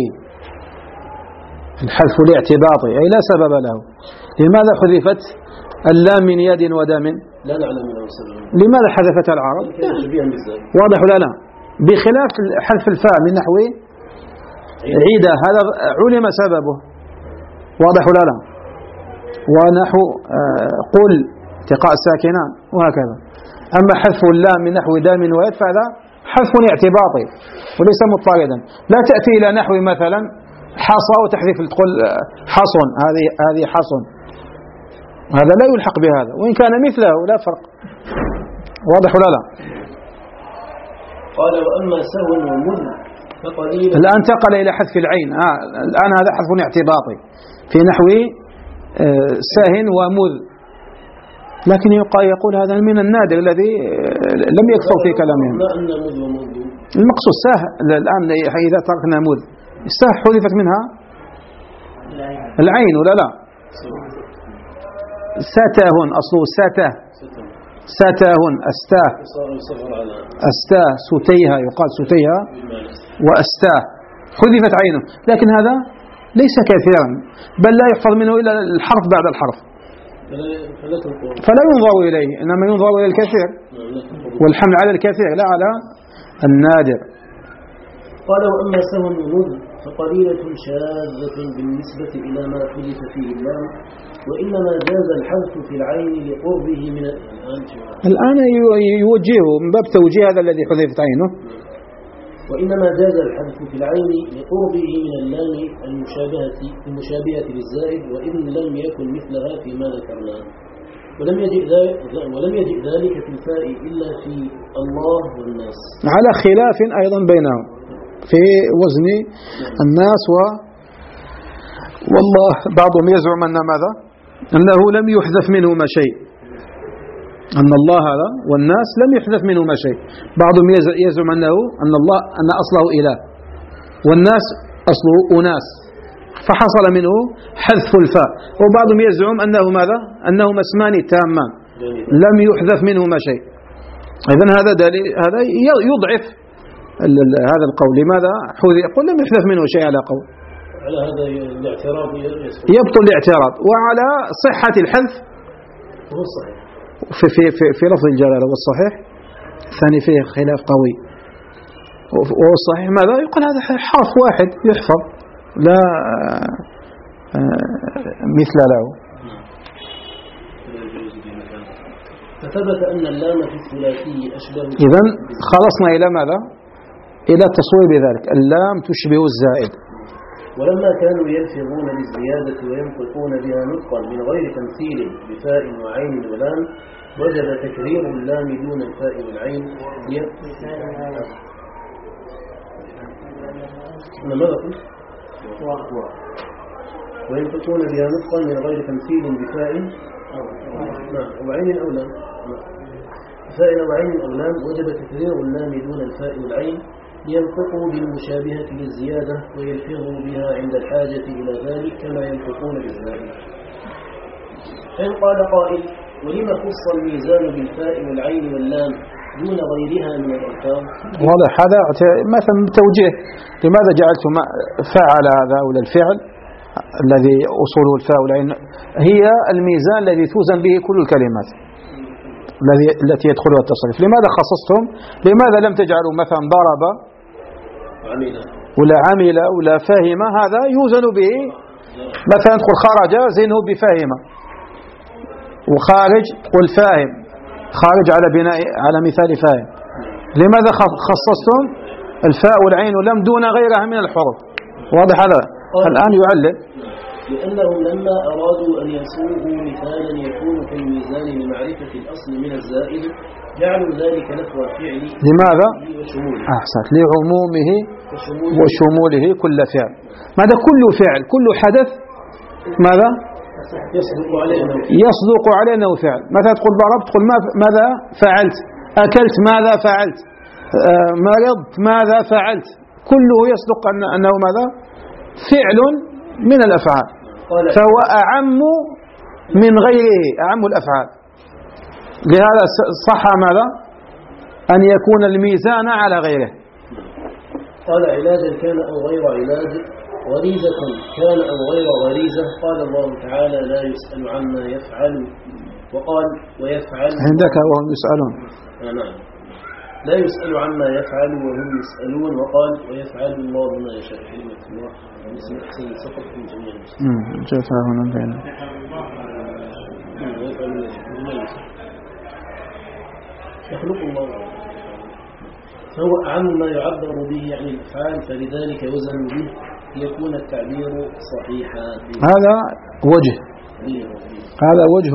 الحذف الاعتباطي أي لا سبب له. لماذا حذفت اللام من يد ودم؟ لا نعلم له سبب. لماذا حذفت العرب؟ واضح ولا لا؟ بخلاف حذف الفاء من نحو عيدة هذا علم سببه واضح ولا لا؟ ونحو قل التقاء الساكنان وهكذا. أما حذف اللام من نحو دام ويد فهذا حذف اعتباطي وليس مضطردا. لا تأتي إلى نحو مثلا حصى وتحذف تقول حصن هذه هذه حصن، هذا لا يلحق بهذا وإن كان مثله لا فرق واضح ولا لا؟ قال وأما سهو ومذ فقليل. الآن انتقل إلى حذف العين. آه الآن هذا حذف اعتباطي في نحو ساهن ومذ، لكن يقول هذا من النادر الذي لم يكثر في كلامهم. المقصود ساه الآن إذا تركنا مذ ساه حذفت منها العين ولا لا؟ ستاهن أصله سته ستاهن أستاه أستاه ستيها يقال ستيها وأستاه حذفت عينه، لكن هذا ليس كثيرا بل لا يحفظ منه إلا الحرف بعد الحرف فلا ينظر إليه، إنما ينظر إلى الكثير والحمل على الكثير لا على النادر. قال وأما سهو ومذ فقليلة شاذة بالنسبة إلى ما حدث فيه اللام، وإنما جاز الحذف في العين لقربه من الآن يوجهه من باب توجيه هذا الذي حذفت عينه. وإنما جاز الحذف في العين لقربه من اللام المشابهة المشابهة للزائد وإن لم يكن مثلها فيما ذكرناه، ولم يجئ ذلك ولم يجئ ذلك في الفاء إلا في الله والناس على خلاف أيضا بينهم في وزن الناس و والله. بعضهم يزعم أن ماذا؟ أنه لم يحذف منهما شيء، أن الله هذا والناس لم يحذف منهما شيء. بعضهم يزعم أنه أن الله أن أصله إله والناس أصله أناس فحصل منه حذف الفاء، وبعضهم يزعم أنه ماذا؟ أنهما اسمان تامان لم يحذف منهما شيء. إذن هذا دليل هذا يضعف هذا القول. لماذا يقول لم يحذف منه شيء على قول؟ على هذا الاعتراض يبطل الاعتراض، وعلى صحة الحذف هو الصحيح في في في, في لفظ الجلالة والصحيح الثاني فيه خلاف قوي. والصحيح ماذا؟ يقول هذا حرف واحد يحفظ لا مثل له. فثبت أن اللام في الثلاثي أشبه. إذن خلصنا إلى ماذا؟ إلى تصويب ذلك. اللام تشبه الزائد. ولما كانوا يلفظون بالزيادة وينطقون بها نطقا من غير تمثيل بفاء وعين ولام وجب تكرير اللام دون الفاء والعين. ماذا قلت؟ وينطقون بها نطقا من غير تمثيل بفاء وعين أو لام. بفاء وعين أو لام وجب تكرير اللام دون الفاء والعين ينطقوا بالمشابهة للزيادة ويلفظوا بها عند الحاجة إلى ذلك كما ينطقون بالزائد. فإن قال قائل ولما خص الميزان بالفاء والعين واللام دون غيرها من الألفاظ؟ واضح هذا مثلا توجيه. لماذا جعلتم فعل هذا ولا الفعل الذي أصوله الفاء والعين هي الميزان الذي توزن به كل الكلمات الذي التي يدخلها التصريف. لماذا خصصتم؟ لماذا لم تجعلوا مثلا ضرب ولا عمل ولا فهم؟ هذا يوزن به. مثلا تقول خرج زينه بفاهم، وخارج تقول فاهم، خارج على بناء على مثال فاهم. لماذا خصصتم الفاء والعين ولم دون غيرها من الحروف؟ واضح هذا الآن يعلل. لأنهم لما أرادوا أن ينصوه مثالا يكون في الميزان لمعرفة الأصل من الزائد جعلوا ذلك نحو الفعل. لماذا؟ أحسنت. لعمومه وشموله كل فعل. ماذا؟ كل فعل كل حدث ماذا؟ يصدق عليه يصدق عليه أنه فعل. مثلا تقول ضربت تقول ماذا فعلت؟ أكلت ماذا فعلت؟ آه مرضت ماذا فعلت؟ كله يصدق أنه ماذا؟ فعل من الأفعال، فهو أعم من غيره، أعم الأفعال. لهذا صح ماذا؟ أن يكون الميزان على غيره. قال علاجا كان أو غير علاج، غريزة كان أو غير غريزة. قال الله تعالى لا يسأل عما يفعل، وقال ويفعل عندك وهم يسألون. آه نعم. لا يسأل عما يفعل وهم يسألون، وقال ويفعل الله ما يشاء. كلمة الله اسم أحسن سقط من جميع المسلمين. جاء هنا بين يخلق الله، فهو أعم ما يعبر به عن الأفعال، فلذلك يوزن به ليكون التعبير صحيحا. هذا وجه، هذا وجه.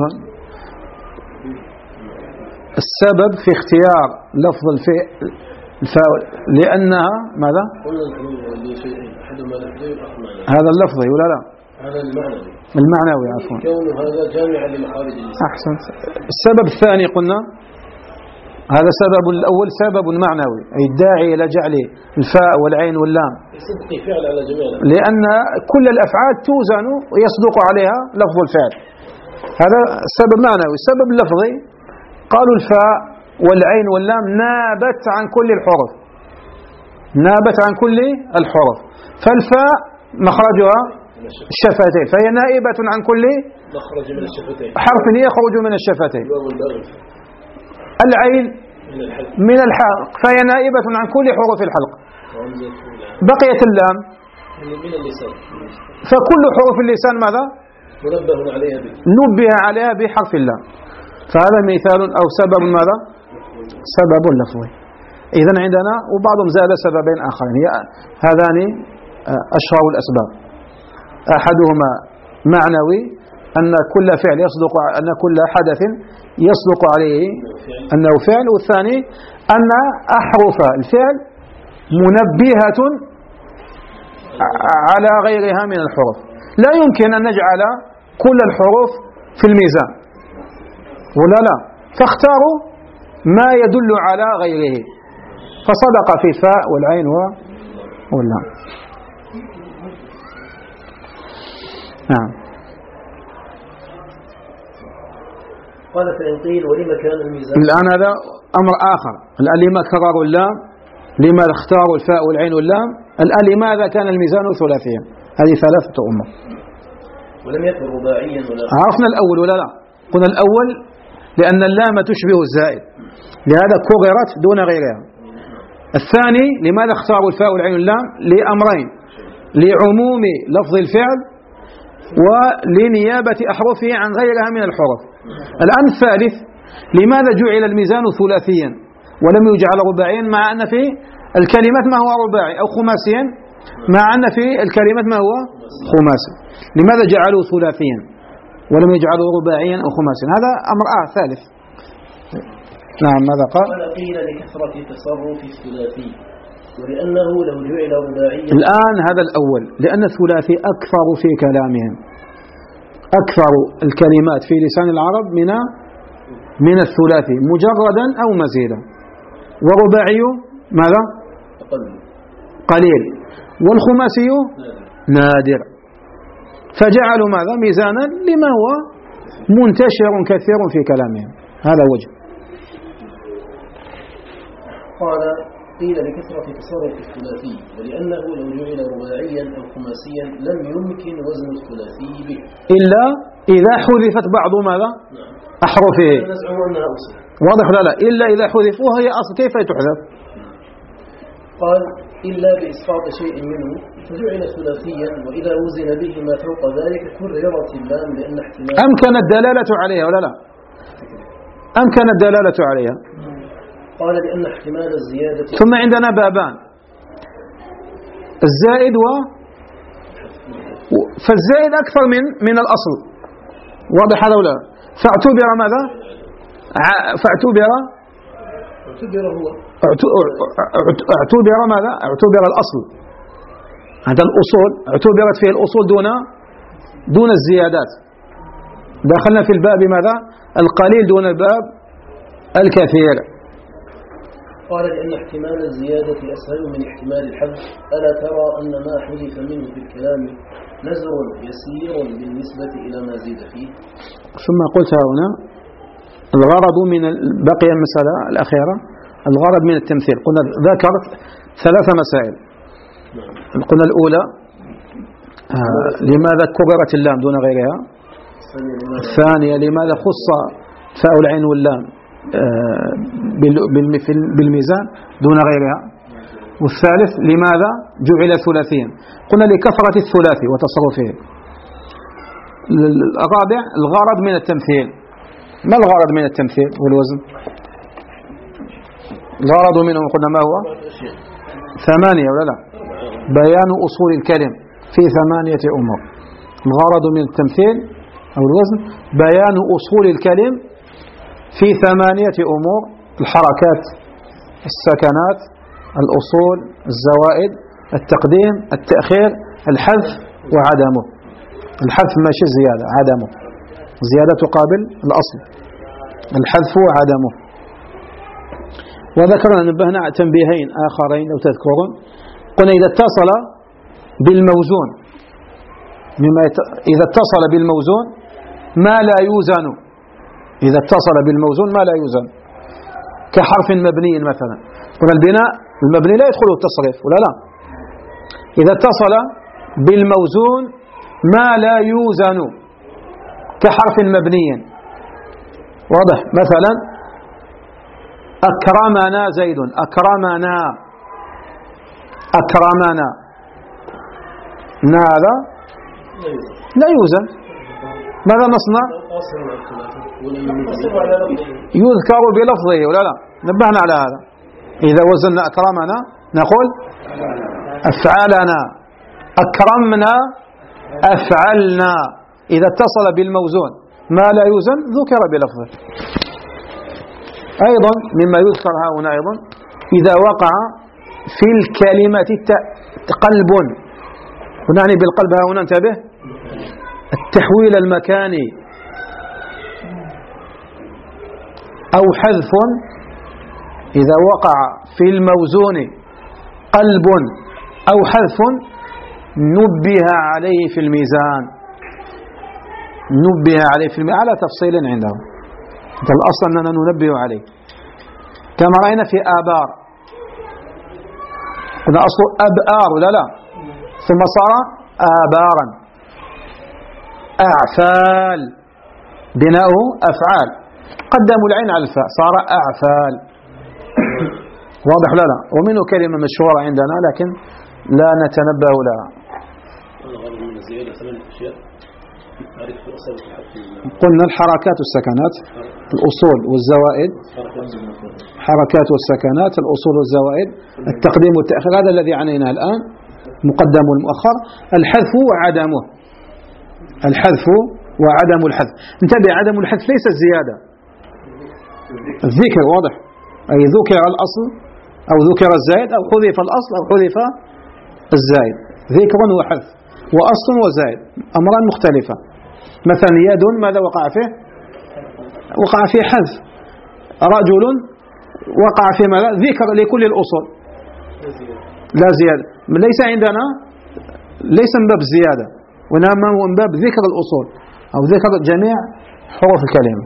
السبب في اختيار لفظ الفاء لأنها ماذا؟ هذا اللفظي ولا لا؟ هذا المعنوي. المعنوي عفوا. كون هذا جامعا لمخارج اللسان. أحسنت. السبب الثاني قلنا هذا سبب الأول سبب معنوي، أي الداعي إلى جعل الفاء والعين واللام صدق فعل على جميع، لأن كل الأفعال توزن ويصدق عليها لفظ الفعل. هذا سبب معنوي. السبب اللفظي قالوا الفاء والعين واللام نابت عن كل الحروف، نابت عن كل الحروف. فالفاء مخرجها الشفتين، فهي نائبة عن كل مخرج من الشفتين، حرف يخرج من الشفتين. العين من الحلق، فهي نائبة عن كل حروف الحلق. بقيت اللام من اللسان، فكل حروف اللسان ماذا؟ منبه عليها به، نبه عليها بحرف اللام. فهذا مثال أو سبب ماذا؟ سبب لفظي. إذن عندنا وبعضهم زاد سببين آخرين، هي هذان أشهر الأسباب. أحدهما معنوي، أن كل فعل يصدق، أن كل حدث يصدق عليه أنه فعل. والثاني أن أحرف الفعل منبهة على غيرها من الحروف. لا يمكن أن نجعل كل الحروف في الميزان ولا لا، فاختاروا ما يدل على غيره، فصدق في الفاء والعين واللام. نعم. قال فإن قيل ولما كان الميزان. الآن هذا أمر آخر. الآن لما كرروا اللام، لما اختاروا الفاء والعين واللام، الآن لماذا كان الميزان ثلاثيا؟ هذه ثلاثة أمور. ولم يكن رباعيا ولا. عرفنا الأول ولا لا؟ قلنا الأول لأن اللام تشبه الزائد، لهذا كررت دون غيرها. الثاني لماذا اختاروا الفاء والعين واللام؟ لأمرين: لعموم لفظ الفعل ولنيابة أحرفه عن غيرها من الحروف. الآن الثالث لماذا جعل الميزان ثلاثيا ولم يجعل رباعيا مع أن في الكلمات ما هو رباعي أو خماسيا مع أن في الكلمات ما هو خماسي؟ لماذا جعلوا ثلاثيا ولم يجعلوا رباعيا أو خماسيا؟ هذا أمر آه ثالث. نعم ماذا قال؟ قال قيل لكثرة تصرف الثلاثي ولأنه لو جعل رباعيا. الآن هذا الأول، لأن الثلاثي أكثر في كلامهم، أكثر الكلمات في لسان العرب من من الثلاثي مجردا أو مزيدا، والرباعي ماذا؟ قليل، والخماسي نادر، فجعلوا ماذا؟ ميزانا لما هو منتشر كثير في كلامهم. هذا وجه. قال قيل لكثرة تصرف الثلاثي ولأنه لو جعل رباعيا أو خماسيا لم يمكن وزن الثلاثي به إلا إذا حذفت بعض ماذا؟ أحرفه. نزعم أنها أصل. واضح لا لا إلا إذا حذف، وهي أصل كيف تحذف؟ قال إلا بإسقاط شيء منه فجعل ثلاثيا وإذا وزن به ما فوق ذلك كررت اللام لأن احتمال. أمكن الدلالة عليها ولا لا؟ أمكن الدلالة عليها. قال لأن احتمال الزيادة. ثم عندنا بابان، الزائد و فالزائد أكثر من من الأصل، واضح هذا ولا؟ فاعتبر ماذا؟ فاعتبر اعتبر هو اعتبر ماذا؟ اعتبر الأصل. هذا الأصول اعتبرت فيه الأصول دون دون الزيادات. دخلنا في الباب ماذا؟ القليل دون الباب الكثير. قال لأن احتمال الزيادة أسهل من احتمال الحذف ألا ترى أن ما حذف منه في الكلام نزر يسير بالنسبة إلى ما زيد فيه. ثم قلت هنا الغرض من بقي المسألة الأخيرة، الغرض من التمثيل. قلنا ذكرت ثلاث مسائل. قلنا الأولى آه لماذا كررت اللام دون غيرها؟ الثانية لماذا خص فاء العين واللام بالميزان دون غيرها؟ والثالث لماذا جعل ثلاثيا؟ قلنا لكثرة الثلاثي وتصرفه. الرابع الغرض من التمثيل. ما الغرض من التمثيل والوزن؟ الغرض منه قلنا ما هو؟ ثمانية ولا لا؟ بيان أصول الكلم في ثمانية أمور. الغرض من التمثيل أو الوزن بيان أصول الكلم في ثمانية أمور: الحركات، السكنات، الأصول، الزوائد، التقديم، التأخير، الحذف وعدمه. الحذف ماشي زيادة، عدمه. زيادة تقابل الأصل، الحذف وعدمه. وذكرنا نبهنا تنبيهين آخرين لو تذكرون. قلنا إذا اتصل بالموزون مما يت... إذا اتصل بالموزون ما لا يوزن، إذا اتصل بالموزون ما لا يوزن كحرف مبني مثلا. قلنا البناء المبني لا يدخله التصريف ولا لا؟ إذا اتصل بالموزون ما لا يوزن كحرف مبني. واضح؟ مثلا أكرمنا زيد، أكرمنا أكرمنا هذا لا يوزن. ماذا نصنع؟ يذكر بلفظه ولا لا؟ نبهنا على هذا. إذا وزننا أكرمنا نقول أفعلنا، أكرمنا أفعلنا. إذا اتصل بالموزون ما لا يوزن ذكر بلفظه. أيضا مما يذكر هنا أيضا إذا وقع في الكلمة قلب، ونعني بالقلب هنا انتبه التحويل المكاني أو حذف. إذا وقع في الموزون قلب أو حذف نبه عليه في الميزان، نبه عليه في الميزان على تفصيل عندهم. الأصل أننا ننبه عليه كما رأينا في آبار. قلنا أصل أبآر ولا لا؟ ثم صار آبارا. أعفال بناؤه أفعال، قدموا العين على الفاء صار أعفال. واضح لا لا؟ ومنه كلمة مشهورة عندنا لكن لا نتنبه لها. قلنا الحركات والسكنات، الأصول والزوائد، حركات والسكنات، الأصول والزوائد، التقديم والتأخير، هذا الذي عنينا الآن، مقدم والمؤخر، الحذف وعدمه، الحذف وعدم الحذف. انتبه، عدم الحذف ليس الزيادة، الذكر واضح، أي ذكر الأصل أو ذكر الزائد أو حذف الأصل أو حذف الزائد، ذكر وحذف وأصل وزائد أمران مختلفة. مثلا يد ماذا وقع فيه؟ وقع فيه حذف. رجل وقع في ماذا؟ ذكر لكل الأصول لا زيادة، ليس عندنا، ليس من باب الزيادة وإنما من باب ذكر الأصول أو ذكر جميع حروف الكلمة.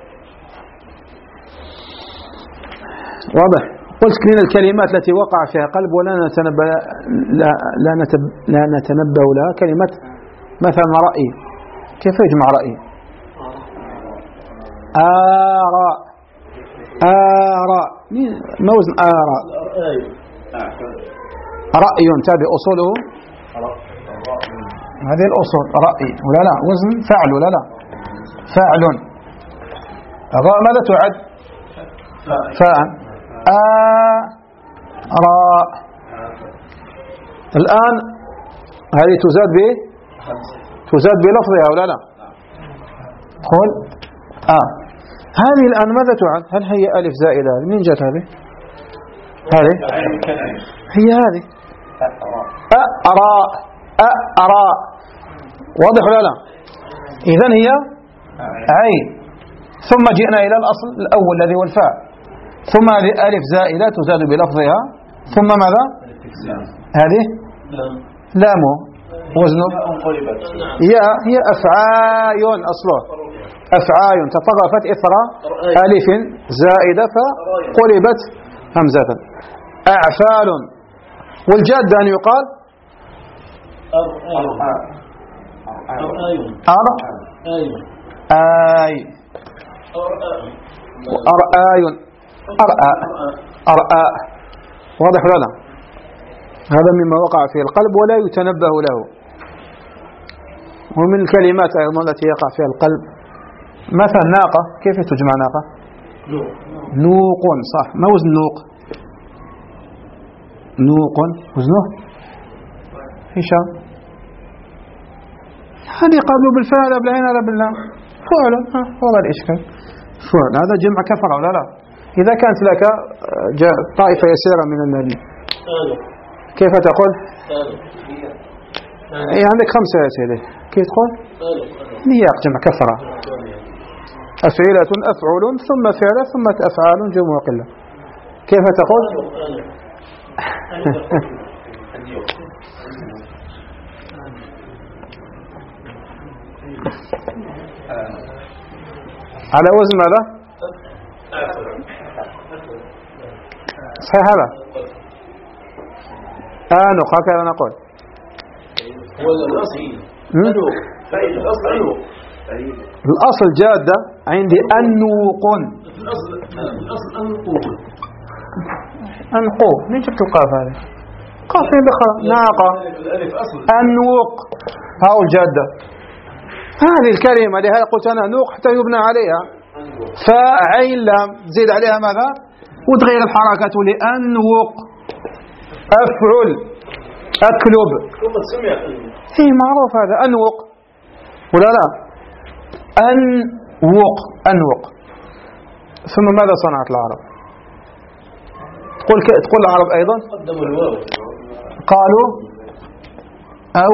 واضح؟ قلت من الكلمات التي وقع فيها قلب ولا نتنبه لا, لا, نتب لا نتنبه لها كلمة مثلا رأي. كيف يجمع رأي؟ آراء، آراء، ما وزن آراء؟ رأي تابع أصوله هذه الأصول، رأي ولا لا؟ وزن فعل ولا لا؟ فعل. الراء ماذا تعد؟ فاء. آراء. الآن هذه تزاد به، تزاد بلفظها ولا لا؟ قل آه. هذه الآن ماذا تعد؟ هل هي ألف زائدة؟ من جت هذه؟ هذه هي هذه أراء، أراء، واضح ولا لا؟ إذن هي عين، ثم جئنا إلى الأصل الأول الذي هو الفاء، ثم هذه ألف زائدة تزاد بلفظها، ثم ماذا؟ هذه لام وزنه يا هي أفعاي أصله، أفعاي تطرفت إثر ألف زائدة فقلبت همزة. أعفال. والجاد أن يقال أر آي أرآي أرآ أرآ. واضح ولا لا؟ هذا مما وقع في القلب ولا يتنبه له. ومن الكلمات أيضا التي يقع فيها القلب مثلا ناقة، كيف تجمع ناقة؟ نوق. صح، ما وزن نوق؟ نوق وزنه هشام. هذه قبله بالفعل لا بالعين لا باللام، فعل. هذا الإشكال، فعل. هذا جمع كفر ولا لا؟ إذا كانت لك طائفة يسيرة من النبي كيف تقول؟ إيه عندك خمسة يا سيدي، كيف تقول؟ نياق جمع كفرة. أفعلة أفعل ثم فعل ثم أفعال جمع قلة. كيف تقول؟ على وزن ماذا؟ صحيح هذا؟ آنق، هكذا نقول. الأصل جادة عندي أنوق. أنقو، من جبت القاف هذه؟ قافين بخاء. ناقة. أنوق، هاو الجادة. هذه الكلمة لهذا قلت أنا نوق حتى يبنى عليها فعين لام زيد عليها ماذا؟ وتغير الحركات لأنوق. أفعل، أكلب، هي معروف هذا أنوق ولا لا؟ أنوق، أنوق. ثم ماذا صنعت العرب؟ تقول تقول العرب أيضا قالوا أو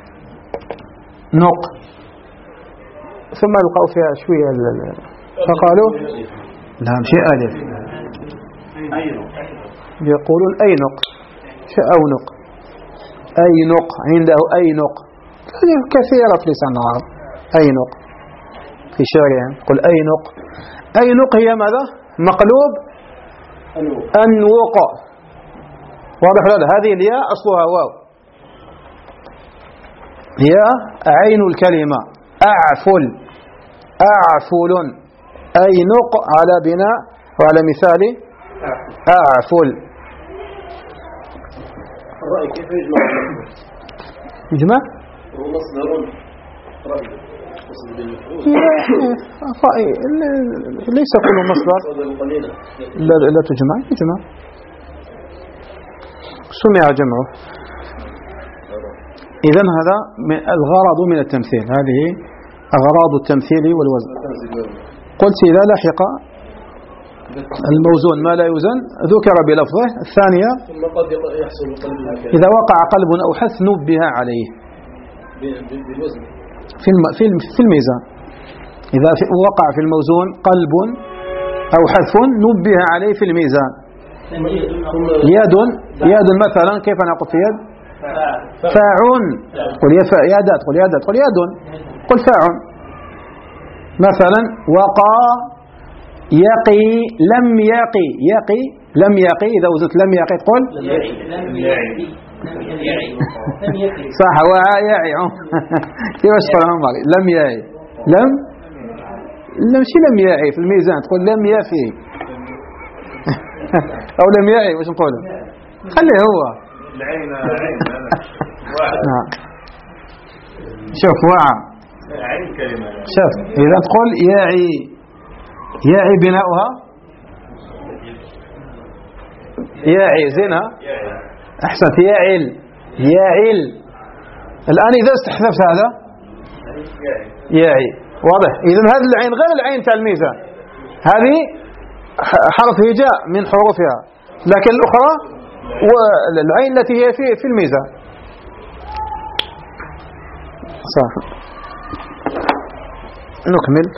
نق، ثم لقوا فيها شوية فقالوا لا شيء ألف، يقولون أينق، شيء أونق، أينق، عنده أينق كثيرة في لسان العرب. أينق في شعرهم قل أينق. أينق هي ماذا؟ مقلوب أنوق. واضح ولا لا؟ هذه الياء أصلها واو، هي عين الكلمة. أعفل، أعفل، أينق على بناء وعلى مثال أعفل. الرأي كيف يجمع؟ يجمع؟ هو مصدر رأي ليس كل مصدر لا, لا تجمع يجمع سمع جمعه. إذن هذا من الغرض من التمثيل، هذه أغراض التمثيل والوزن. قلت إذا لحق الموزون ما لا يوزن ذكر بلفظه. الثانية إذا وقع قلب أو حث نبه عليه في في الميزان. إذا وقع في الموزون قلب أو حذف نبه عليه في الميزان. يد يد مثلا كيف نقول في يد؟ فاع. قل يدات قل يدات قل يد قل فاع. مثلا وقى يقي لم يقي يقي لم يقي إذا وزنت لم يقي قل صح وعى يعي كيف اشتغل باقي لم يعي لم لم شي لم يعي في الميزان تقول لم يفي أو لم يعي وش نقول خليه هو العين عين نعم. شوف وعى عين كلمة شوف إذا تقول يعي يعي بناؤها يعي زينها أحسنت يعيل يعيل. الآن إذا استحذفت هذا يعي واضح. إذن هذه العين غير العين تاع الميزان، هذه حرف هجاء من حروفها، لكن الأخرى والعين التي هي في في الميزان. صح. نكمل.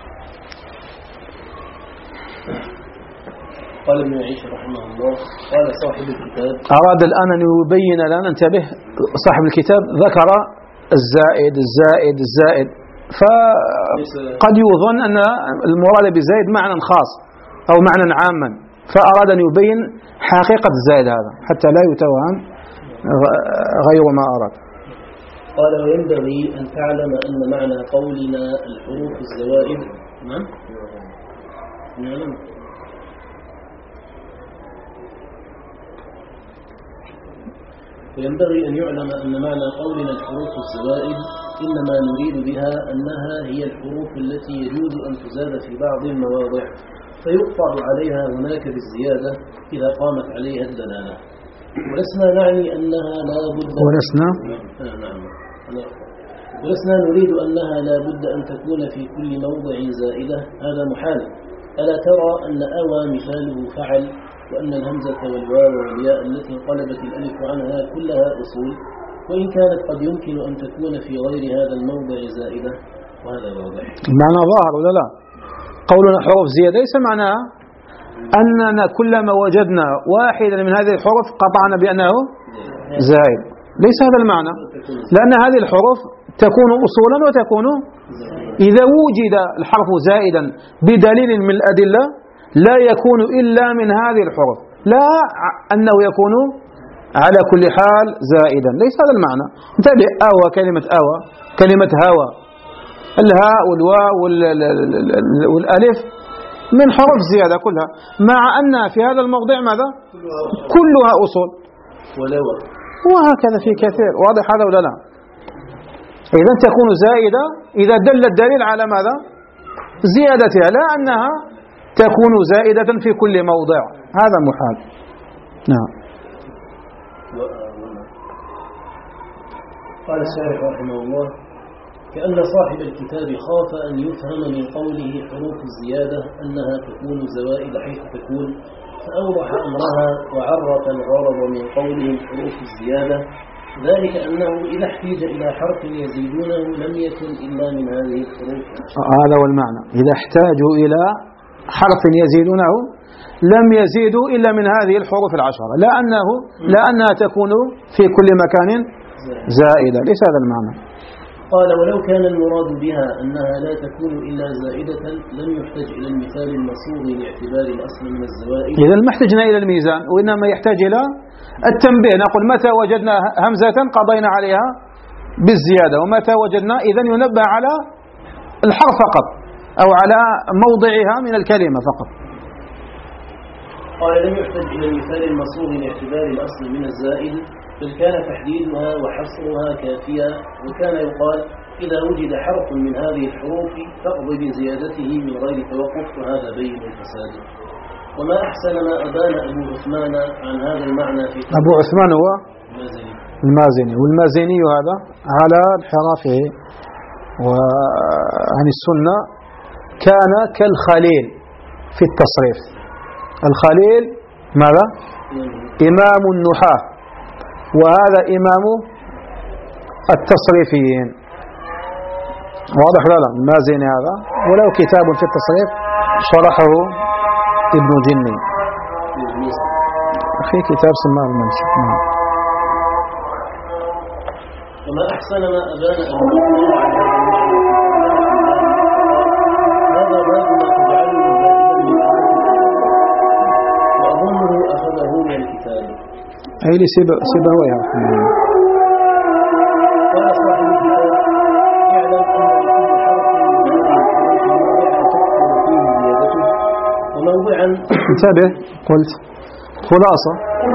قال ابن عيش رحمه الله قال صاحب الكتاب أراد الآن أن يبين لنا انتبه صاحب الكتاب ذكر الزائد الزائد الزائد، فقد يظن أن المراد بالزائد معنى خاص أو معنى عاما، فأراد أن يبين حقيقة الزائد هذا حتى لا يتوهم غير ما أراد. قال وينبغي أن تعلم أن معنى قولنا الحروف الزوائد نعم نعم وينبغي أن يعلم أن معنى قولنا الحروف الزوائد إنما نريد بها أنها هي الحروف التي يجوز أن تزاد في بعض المواضع فيقطع عليها هناك بالزيادة إذا قامت عليها الدلالة، ولسنا نعني أنها لا بد ولسنا آه نعم ولسنا نريد أنها لا بد أن تكون في كل موضع زائدة، هذا محال. ألا ترى أن أوى مثاله فعل، وأن الهمزة والواو والياء التي انقلبت الألف عنها كلها أصول، وإن كانت قد يمكن أن تكون في غير هذا الموضع زائدة، وهذا واضح. المعنى ظاهر ولا لا؟ قولنا حروف زيادة ليس معناها أننا كلما وجدنا واحدا من هذه الحروف قطعنا بأنه زائد، ليس هذا المعنى، لأن هذه الحروف تكون أصولا وتكون إذا وجد الحرف زائدا بدليل من الأدلة لا يكون إلا من هذه الحروف، لا أنه يكون على كل حال زائدا، ليس هذا المعنى. انتبه، أوى كلمة أوى كلمة هوى الهاء والواو والألف من حروف زيادة كلها، مع أن في هذا الموضع ماذا؟ كلها أصول، وهكذا في كثير. واضح هذا ولا لا؟ إذا تكون زائدة إذا دل الدليل على ماذا؟ زيادتها، لا أنها تكون زائدة في كل موضع، هذا محال. نعم. قال الشارح رحمه الله كأن صاحب الكتاب خاف أن يفهم من قوله حروف الزيادة أنها تكون زوائد حيث تكون، فأوضح أمرها وعرف الغرض من قوله حروف الزيادة، ذلك أنه إذا احتاج إلى حرف يزيدونه لم يكن إلا من هذه الحروف. هذا هو المعنى، إذا احتاجوا إلى حرف يزيدونه لم يزيدوا إلا من هذه الحروف العشرة، لا أنه لا أنها تكون في كل مكان زائدة، ليس هذا المعنى. قال ولو كان المراد بها أنها لا تكون إلا زائدة لم يحتاج إلى المثال المصوغ لاعتبار الأصل من الزوائد. إذا ما احتجنا إلى الميزان، وإنما يحتاج إلى التنبيه، نقول متى وجدنا همزة قضينا عليها بالزيادة، ومتى وجدنا إذا ينبه على الحرف فقط أو على موضعها من الكلمة فقط. قال لم يحتج إلى المثال المصروف لاعتبار الأصل من الزائد، بل كان تحديدها وحصرها كافيا، وكان يقال إذا وجد حرف من هذه الحروف فاقض بزيادته من غير توقف، وهذا بين الفساد. وما أحسن ما أبان أبو عثمان عن هذا المعنى في أبو عثمان هو المازني، المازني والمازني هذا على انحرافه وعن السنة كان كالخليل في التصريف. الخليل ماذا؟ إمام النحاة، وهذا إمام التصريفيين. واضح لا لا المازني هذا ولو كتاب في التصريف شرحه ابن جني في كتاب سماه المنسك. وما أحسن ما أبان أبو هذا باب ما تجعله وأظنه أخذه من الكتاب. أي لي سيبويها. قال صاحب الكتاب اعلم أن لكل حرف من هذه الحروف موضعا تكثر فيه زيادته وموضعا. انتبه، قلت خلاصة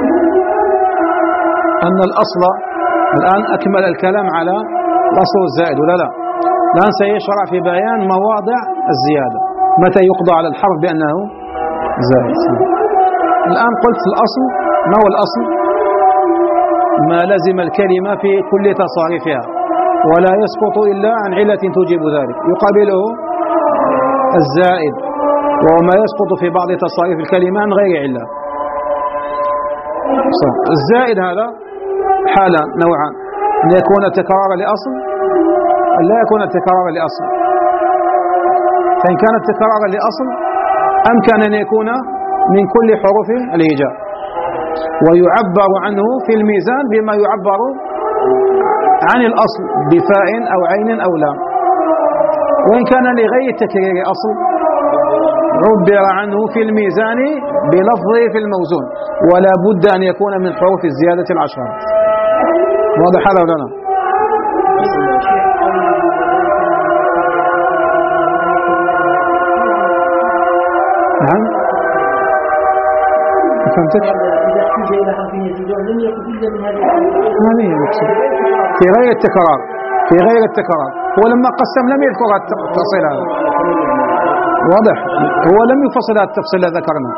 أن الأصل الآن أكمل الكلام على الأصل الزائد ولا لا؟ الآن سيشرع في بيان مواضع الزيادة، متى يقضى على الحرف بأنه زائد. الآن قلت الأصل، ما هو الأصل؟ ما لزم الكلمة في كل تصاريفها ولا يسقط إلا عن علة توجب ذلك، يقابله الزائد وهو ما يسقط في بعض تصاريف الكلمة عن غير علة. الزائد هذا حالا نوعان، أن يكون تكرارا لأصل أن لا يكون تكرارا لأصل. فإن كان تكرارا لأصل أمكن أن يكون من كل حروف الهجاء، ويعبر عنه في الميزان بما يعبر عن الأصل بفاء أو عين أو لام. وإن كان لغير تكرير أصل عبر عنه في الميزان بلفظه في الموزون، ولا بد أن يكون من حروف الزيادة العشرة. واضح هذا ولا لا؟ نعم فهمتك؟ هذه في غير التكرار، في غير التكرار. هو لما قسم لم يذكر التفصيل هذا، واضح؟ هو لم يفصل هذا التفصيل الذي ذكرنا.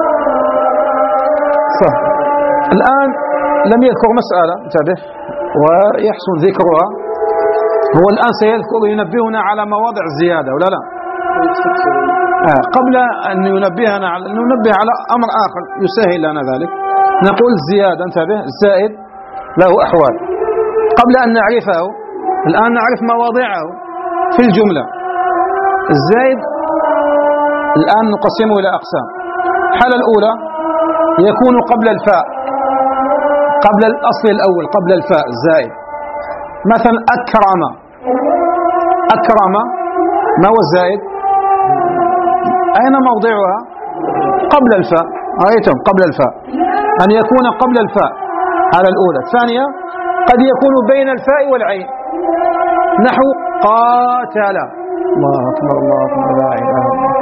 صح. الآن لم يذكر مسألة، انتبه ويحسن ذكرها. هو الآن سيذكر ينبهنا على مواضع الزيادة ولا لا؟ آه قبل أن ينبهنا على ننبه على أمر آخر يسهل لنا ذلك. نقول الزيادة، انتبه، الزائد له أحوال. قبل أن نعرفه الآن نعرف مواضعه في الجملة. الزائد الآن نقسمه إلى أقسام. الحالة الأولى يكون قبل الفاء، قبل الأصل الأول، قبل الفاء الزائد. مثلا أكرم، أكرم ما هو الزائد؟ أين موضعها؟ قبل الفاء. رأيتم قبل الفاء، أن يكون قبل الفاء على الأولى. الثانية قد يكون بين الفاء والعين، نحو قاتل. الله أكبر، الله أكبر، لا إله إلا الله.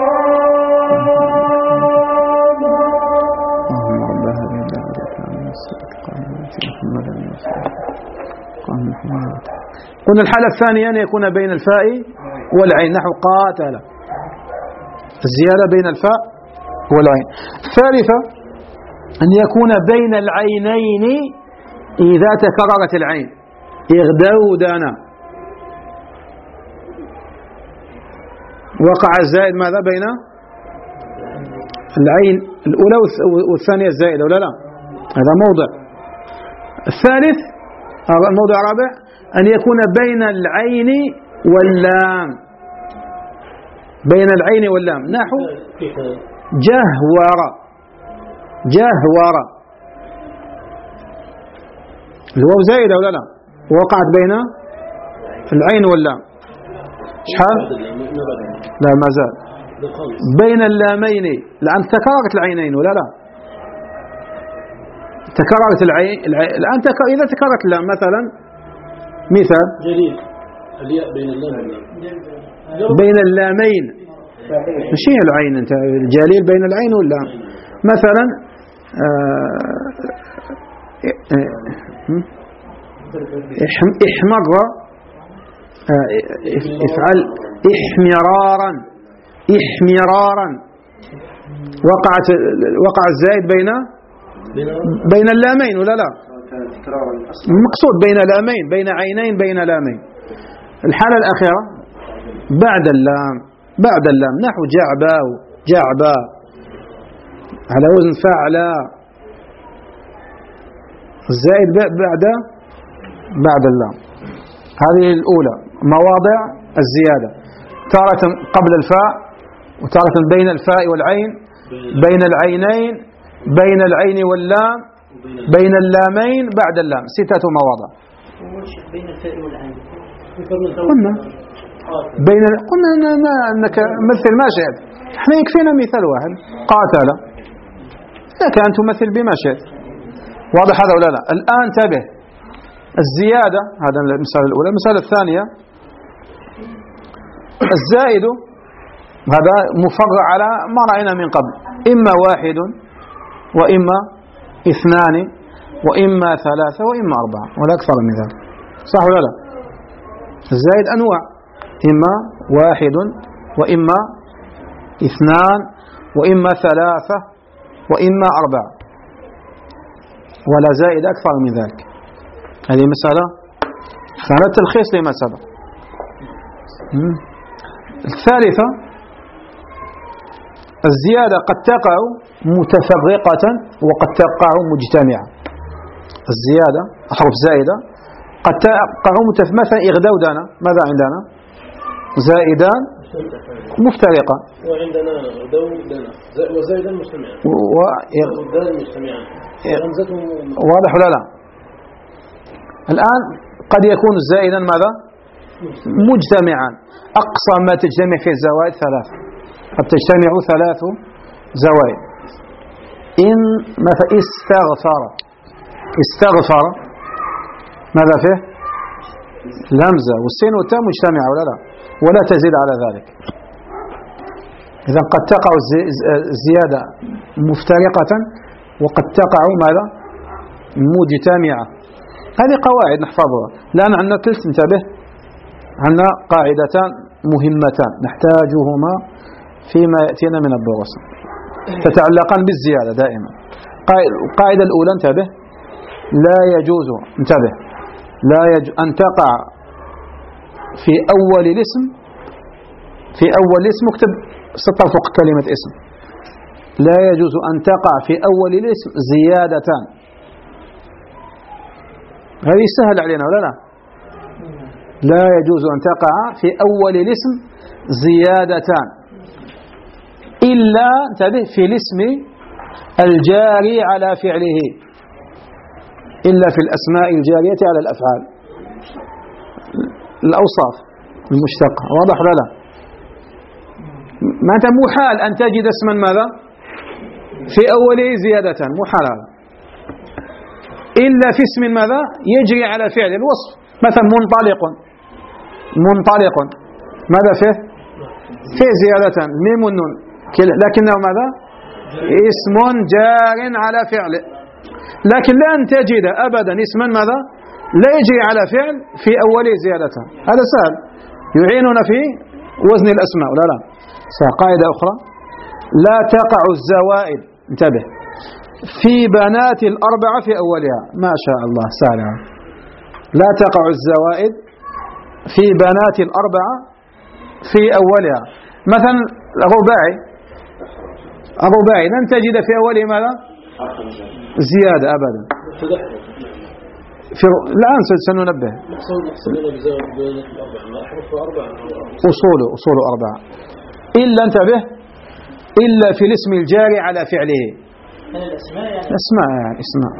قلنا الحالة الثانية أن يكون بين الفاء والعين، نحو قاتل، الزيادة بين الفاء والعين. الثالثة أن يكون بين العينين إذا تكررت العين، اغدودنا، وقع الزائد ماذا بين العين الأولى والثانية الزائدة ولا لا؟ هذا موضع. الثالث الموضع الرابع أن يكون بين العين واللام، بين العين واللام، نحو جهور، جهور، الواو زائدة ولا لا؟ وقعت بين العين واللام. شحال؟ لا ما زال بين اللامين، الآن تكررت العينين ولا لا؟ تكررت العين الآن تكرر. إذا تكررت اللام مثلا، مثال جليل الياء بين اللام واللام، بين اللامين، مش هي العين، أنت الجليل بين العين واللام. مثلا احمر، افعل احمرارا، احمرارا، وقعت وقع الزائد بين بين اللامين ولا لا؟ المقصود بين لامين، بين عينين، بين لامين. الحالة الأخيرة بعد اللام، بعد اللام، نحو جعبا، جعبا على وزن فعلا، الزائد بعد بعد اللام. هذه الأولى مواضع الزيادة، تارة قبل الفاء، وتارة بين الفاء والعين، بين العينين، بين العين واللام، بين اللامين، بعد اللام، ستة مواضع. بين الفاء والعين قلنا بين قلنا أنك مثل ما شئت، احنا يكفينا مثال واحد، قاتل، لك أن تمثل بما شئت. واضح هذا ولا لا؟ الآن انتبه، الزيادة، هذا المثال الأولى. المثال الثانية الزائد، هذا مفرع على ما رأينا من قبل، إما واحد وإما اثنان وإما ثلاثة وإما أربعة ولا أكثر من ذلك، صح ولا لا؟ الزائد أنواع، إما واحد وإما اثنان وإما ثلاثة وإما أربعة، ولا زائد أكثر من ذلك. هذه مسألة، هذا تلخيص لما سبق. الثالثة الزيادة قد تقع متفرقة وقد تقع مجتمعة. الزيادة حرف زائدة قد تقع متفرقة، مثلا إغدودنا، ماذا عندنا؟ زائدان مفترقة، وعندنا غدودنا وزائدان مجتمعان، وغدودان مجتمعان، واضح ولا لا؟ الآن قد يكون زائدا ماذا؟ مجتمعا. أقصى ما تجتمع فيه الزوائد ثلاث، قد تجتمع ثلاث زوائد. إن مثلا استغفر، استغفر ماذا فيه؟ الهمزة والسين والتاء مجتمعة ولا لا؟ ولا تزيد على ذلك. إذا قد تقع الزيادة مفترقة وقد تقع ماذا؟ مجتمعة. هذه قواعد نحفظها. الآن عندنا ثلث، انتبه، عندنا قاعدتان مهمتان نحتاجهما فيما يأتينا من الدروس، تتعلقان بالزيادة دائما. القاعدة الأولى، انتبه، لا يجوز، انتبه، لا يجوز أن تقع في أول الاسم، في أول الاسم اكتب سطر فوق كلمة اسم، لا يجوز أن تقع في أول الاسم زيادتان. هذه سهل علينا ولا لا؟ لا يجوز أن تقع في أول الاسم زيادتان إلا، انتبه، في الاسم الجاري على فعله، إلا في الأسماء الجارية على الأفعال، الأوصاف المشتقة. واضح ولا لا؟ معناتها محال أن تجد اسما ماذا؟ في أوله زيادتان، محال هذا، إلا في اسم ماذا؟ يجري على فعل الوصف. مثلا منطلق، منطلق ماذا فيه؟ فيه زيادتان، ميم والنون، لكنه ماذا؟ اسم جار على فعل. لكن لن تجد أبدا اسما ماذا؟ لا يجري على فعل في أوله زيادتان. هذا سهل، يعيننا في وزن الأسماء ولا لا؟ قاعدة أخرى، لا تقع الزوائد، انتبه، في بنات الأربعة في أولها. ما شاء الله سهلة. لا تقع الزوائد في بنات الأربعة في أولها. مثلا الرباعي، الرباعي لن تجد في أوله ماذا؟ زيادة أبدا. في الآن سننبه. أصول أصول أربعة، إلا، انتبه، إلا في الاسم الجاري على فعله. الأسماء يعني أسماء يعني اسماء.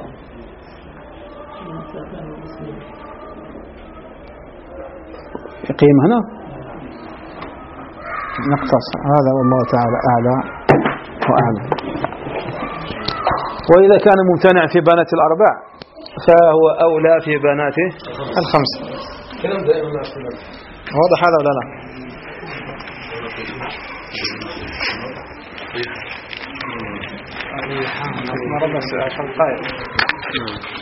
يقيم هنا نقتصر. هذا والله تعالى أعلى وأعلم. وإذا كان ممتنع في بنات الأربع فهو أولى في بنات الخمس. واضح هذا ولا لا؟ ما ربع عشر دقائق.